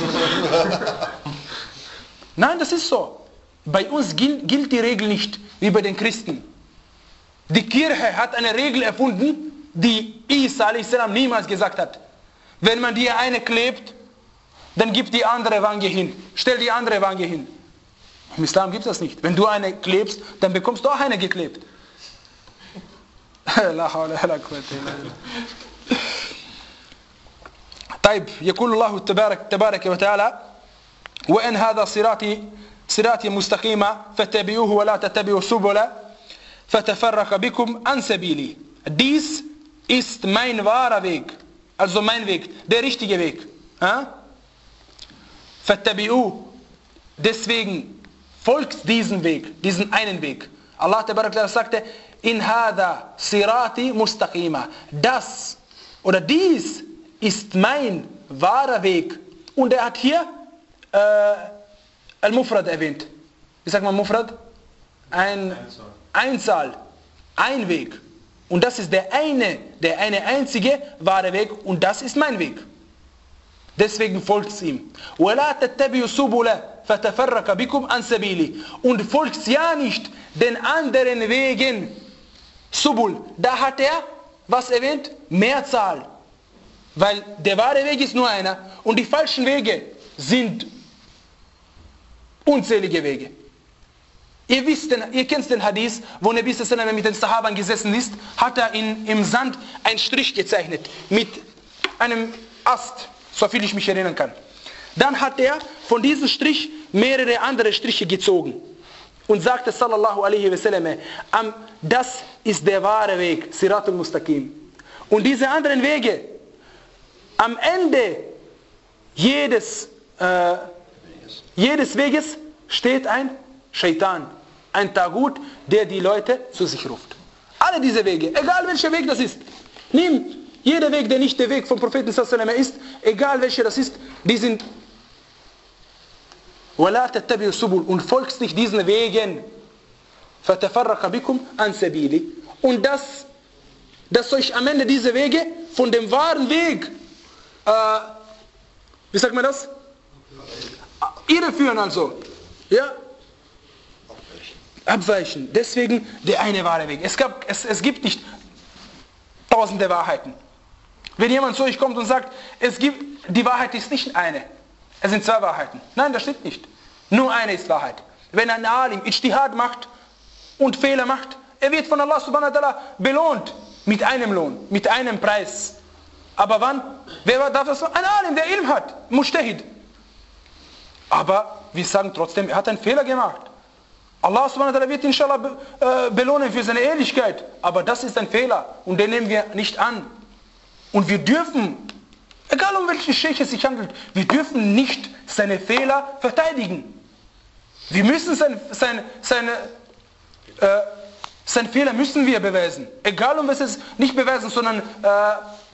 Nein, das ist so. Bei uns gilt, gilt die Regel nicht, wie bei den Christen. Die Kirche hat eine Regel erfunden, die Isa a s. niemals gesagt hat. Wenn man die eine klebt, dann gibt die andere Wange hin. Stell die andere Wange hin. Im Islam gibt es das nicht. Wenn du eine klebst, dann bekommst du auch eine geklebt. طيب يقول الله تبارك تبارك وتعالى وإن هذا صراطي صراطي مستقيما فاتبعوه ولا تتبعوا السبل فتفرق بكم عن سبيلي. Dies ist mein wahrer Weg, also mein Weg, der richtige Weg. فاتبعوه, deswegen folgt diesen Weg, diesen einen Weg. Allah Tabarak sagte, in hada sirati mustaqima. Das oder dies ist mein wahrer Weg. Und er hat hier äh, Al-Mufrad erwähnt. Wie sagt man Mufrad? Ein Einzahl, ein Weg. Und das ist der eine, der eine einzige wahre Weg. Und das ist mein Weg. Deswegen folgt es ihm. وَلَا تَتَّبِعُوا السُّبُلَ فَتَفَرَّقَ بِكُمْ عَنْ سَبِيلِهِ. Und folgt ja nicht den anderen Wegen. Subul, da hat er, was erwähnt? Mehrzahl. Weil der wahre Weg ist nur einer. Und die falschen Wege sind unzählige Wege. Ihr wisst, den, ihr kennt den Hadith, wo Nabi sallallahu alaihi wasallam mit den Sahabern gesessen ist, hat er in, im Sand einen Strich gezeichnet. Mit einem Ast, so viel ich mich erinnern kann. Dann hat er von diesem Strich mehrere andere Striche gezogen. Und sagte sallallahu alaihi wasallam, das ist der wahre Weg, Siratul Mustaqim. Und diese anderen Wege, am Ende jedes, äh, jedes Weges steht ein Shaitan, ein Tagut, der die Leute zu sich ruft. Alle diese Wege, egal welcher Weg das ist. Nimm jeder Weg, der nicht der Weg vom Propheten sallallahu alaihi wasallam ist, egal welcher das ist, die sind وَلَا تَتَّبِعُوا السُّبُلَ und folgst nicht diesen Wegen. فَتَفَرَّقَ بِكُمْ عَنْ سَبِيلِ. Und dass, dass euch am Ende diese Wege von dem wahren Weg, äh, wie sagt man das? Irreführen also. Ja? Abweichen. Deswegen der eine wahre Weg. Es, gab, es, es gibt nicht tausende Wahrheiten. Wenn jemand zu euch kommt und sagt, es gibt, die Wahrheit ist nicht eine. Es sind zwei Wahrheiten. Nein, das stimmt nicht. Nur eine ist Wahrheit. Wenn ein Alim Ijtihad macht und Fehler macht, er wird von Allah subhanahu wa ta'ala belohnt mit einem Lohn, mit einem Preis. Aber wann? Wer darf das? Ein Alim, der Ilm hat, Mujtahid. Aber wir sagen trotzdem, er hat einen Fehler gemacht. Allah subhanahu wa ta'ala wird inshallah be, äh, belohnen für seine Ehrlichkeit. Aber das ist ein Fehler und den nehmen wir nicht an. Und wir dürfen, egal um welchen Scheich es sich handelt, wir dürfen nicht seine Fehler verteidigen. Wir müssen sein, sein, seine, äh, sein Fehler müssen wir beweisen. Egal um was es ist, nicht beweisen, sondern äh,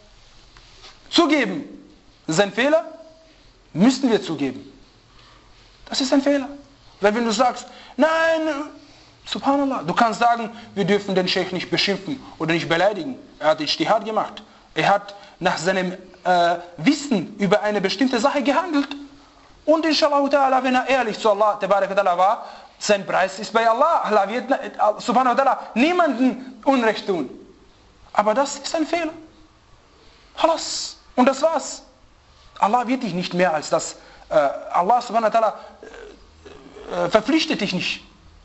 zugeben. Sein Fehler müssen wir zugeben. Das ist ein Fehler. Weil wenn du sagst, nein, subhanallah, du kannst sagen, wir dürfen den Scheich nicht beschimpfen oder nicht beleidigen. Er hat Ijtihad gemacht. Er hat nach seinem äh, Wissen über eine bestimmte Sache gehandelt. Und inshallah ta'ala, wenn er ehrlich zu Allah ta'ala war, sein Preis ist bei Allah. Allah wird subhanahu wa ta'ala niemanden Unrecht tun. Aber das ist ein Fehler. Halas. Und das war's. Allah wird dich nicht mehr als das. Äh, Allah subhanahu wa ta'ala äh, verpflichtet dich nicht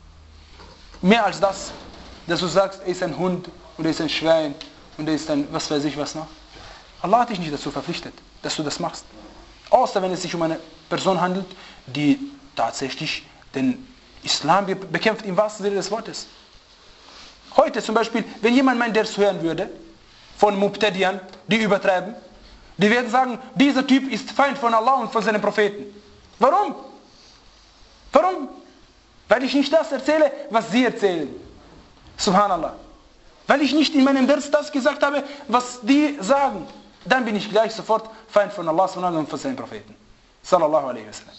mehr als das, dass du sagst, er ist ein Hund und er ist ein Schwein und er ist ein was weiß ich was noch. Allah hat dich nicht dazu verpflichtet, dass du das machst. Außer wenn es sich um eine Person handelt, die tatsächlich den Islam bekämpft im wahrsten Sinne des Wortes. Heute zum Beispiel, wenn jemand mein Ders hören würde, von Mubtadian, die übertreiben, die werden sagen, dieser Typ ist Feind von Allah und von seinen Propheten. Warum? Warum? Weil ich nicht das erzähle, was sie erzählen. Subhanallah. Weil ich nicht in meinem Ders das gesagt habe, was die sagen. Dann bin ich gleich sofort Feind von Allah und von seinen Propheten. Sallallahu alaihi wasallam.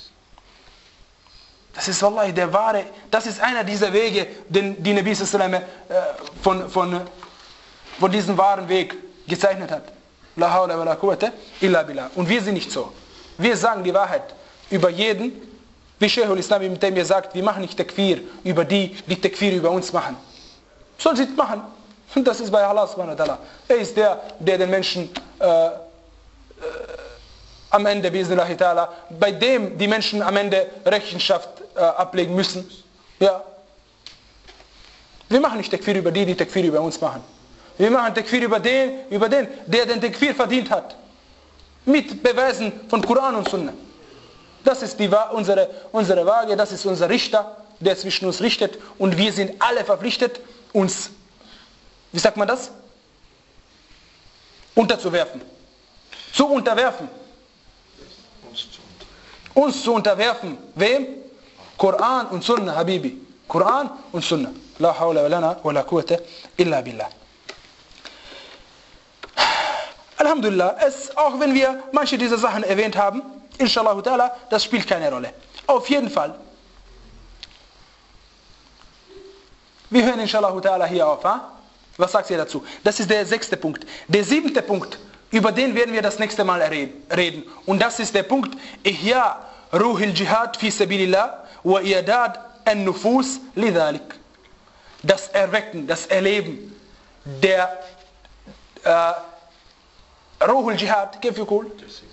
Das ist wallahi der wahre, das ist einer dieser Wege, den die Nabi sallallahu alaihi wasallam von, von, von diesem wahren Weg gezeichnet hat. La hawla wa la quwwata illa billah. Und wir sind nicht so. Wir sagen die Wahrheit über jeden, wie Shaykh al-Islam ibn Taymiyyah sagt, wir machen nicht Takfir über die, die Takfir über uns machen. Sollen sie es machen. Und das ist bei Allah subhanahu wa ta'ala. Er ist der, der den Menschen äh, äh, am Ende, bismillah ta'ala, bei dem die Menschen am Ende Rechenschaft äh, ablegen müssen. Ja. Wir machen nicht Takfir über die, die Takfir über uns machen. Wir machen Takfir über den, über den, der den Takfir verdient hat. Mit Beweisen von Koran und Sunna. Das ist die, unsere, unsere Waage, das ist unser Richter, der zwischen uns richtet. Und wir sind alle verpflichtet, uns, wie sagt man das? Unterzuwerfen. Zu unterwerfen. Uns zu unterwerfen. Wem? Koran und Sunna, Habibi. Koran und Sunna. La hawla wa lana wa la quwwata illa billah. Alhamdulillah, es, auch wenn wir manche dieser Sachen erwähnt haben, inshallah ta'ala, das spielt keine Rolle. Auf jeden Fall. Wir hören inshallah ta'ala hier auf. Ha? Was sagt ihr dazu? Das ist der sechste Punkt. Der siebte Punkt, über den werden wir das nächste Mal reden. Und das ist der Punkt, Ihya ruhil jihad fi sabilillah wa i'dad an-nufus lidhalik. Das Erwecken, das Erleben der äh, Ruhul Jihad, كيف يقول?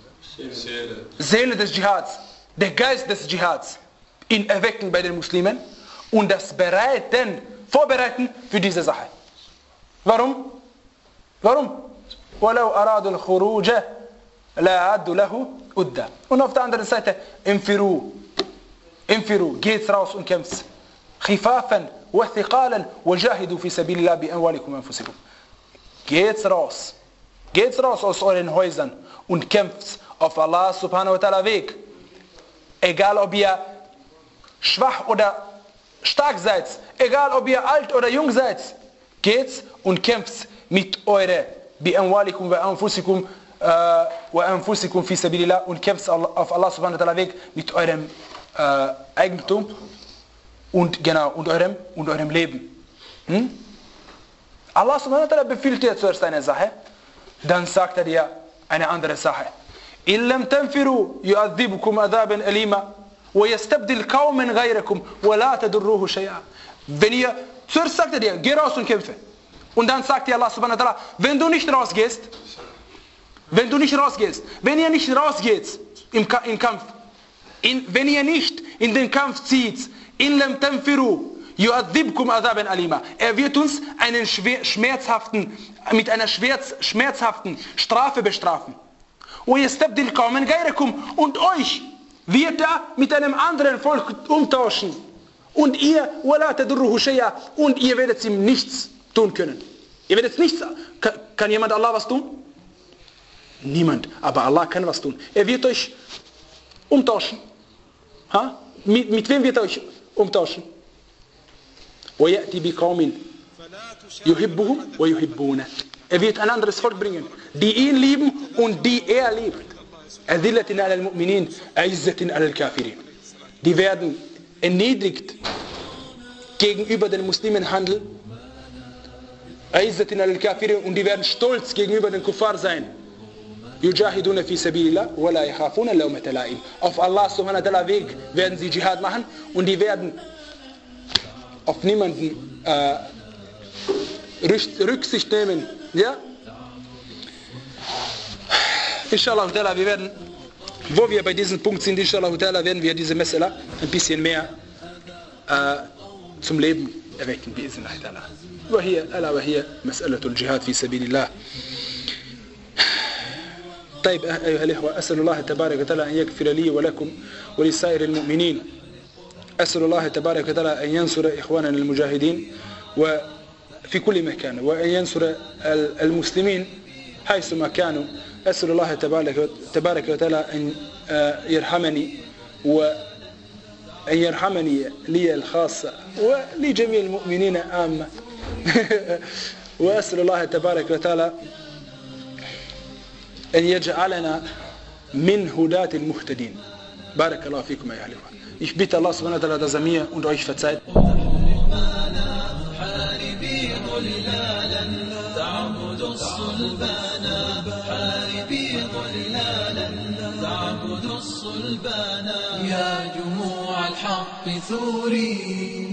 Seele des Jihads, der Geist des Jihads, in Erwecken bei den Muslimen und das Bereiten, Vorbereiten für diese Sache. Warum? Warum? وَلَوْ أَرَادُوا الْخُرُوجَ لَا عَدُّ لَهُ أُدَّى. Und auf der anderen Seite, انفروا, انفروا, geht's raus und kämpft. خِفَافًا وَثِقَالًا وَجَاهِدُوا فِي سَبِيلِ اللَّهِ بِأَمْوَالِكُمْ وَأَنفُسِكُمْ. Geht's raus. Geht's raus aus euren Häusern und kämpft auf Allah subhanahu wa ta'ala Weg. Egal ob ihr schwach oder stark seid, egal ob ihr alt oder jung seid, geht's und kämpft mit eure bi'amwalikum wa anfusikum wa anfusikum fi sabilillah und kämpft auf Allah subhanahu wa ta'ala Weg mit eurem äh, Eigentum und genau und eurem und eurem Leben. Hm? Allah subhanahu wa ta'ala befiehlt dir zuerst eine Sache, dann sagt er dir eine andere Sache. إِلَّمْ تَنْفِرُوا يُعَذِّبُكُمْ عَذَابًا أَلِيمًا وَيَسْتَبْدِلْ قَوْمًا غَيْرَكُمْ وَلَا تَضُرُّوهُ شَيْئًا. Wenn ihr, zuerst sagt er dir, geh raus und kämpfe. Und dann sagt dir Allah subhanahu wa ta'ala, wenn du nicht rausgehst, wenn du nicht rausgehst, wenn ihr nicht rausgeht im, im Kampf, in, wenn ihr nicht in den Kampf zieht, إِلَّمْ تَنْفِرُوا يُعَذِّبْكُمْ عَذَابًا أَلِيمًا. Er wird uns einen schmerzhaften, mit einer schmerzhaften Strafe bestrafen. وَيَسْتَبْدِلْ قَوْمًا غَيْرَكُمْ. Und euch wird er mit einem anderen Volk umtauschen. Und ihr, وَلَا تَدُرُّهُ شَيْئًا. Und ihr werdet ihm nichts tun können. Ihr werdet nichts, kann, kann jemand Allah was tun? Niemand, aber Allah kann was tun. Er wird euch umtauschen. Ha? Mit, mit wem wird er euch umtauschen? وَيَأْتِ بِقَوْمٍ يُحِبُّهُمْ وَيُحِبُّونَ. Er wird ein anderes Volk bringen, die ihn lieben und die er liebt. أَذِلَّةٍ عَلَى الْمُؤْمِنِينَ أَعِزَّةٍ عَلَى الْكَافِرِينَ. Die werden erniedrigt gegenüber den Muslimen handeln. أَعِزَّةٍ عَلَى الْكَافِرِينَ. Und die werden stolz gegenüber den Kuffar sein. يُجَاهِدُونَ فِي سَبِيلِ اللَّهِ وَلَا يَخَافُونَ لَوْمَةَ لَائِمٍ. Auf Allah subhanahu wa ta'ala Weg werden sie Jihad machen und die werden auf niemanden äh, Rücksicht nehmen. Ja? Inshallah, wir werden, wo wir bei diesem Punkt sind, inshallah, werden wir diese Mesala ein bisschen mehr äh, zum Leben erwecken. وهي ألا وهي مسألة الجهاد في سبيل الله. طيب أيها الإخوة، أسأل الله تبارك وتعالى أن يغفر لي ولكم ولسائر المؤمنين. أسأل الله تبارك وتعالى أن ينصر إخواننا المجاهدين وفي كل مكان، وأن ينصر المسلمين حيثما كانوا. أسأل الله تبارك وتعالى أن يرحمني وأن يرحمني لي الخاصة ولجميع المؤمنين عامة. وأسأل الله تبارك وتعالى أن يجعلنا من هداة المهتدين. بارك الله فيكم أيها الإخوة. Ich bitte Allah subhanahu wa ta'ala, dass er mir und euch verzeiht. تعبد الصلبان ثوري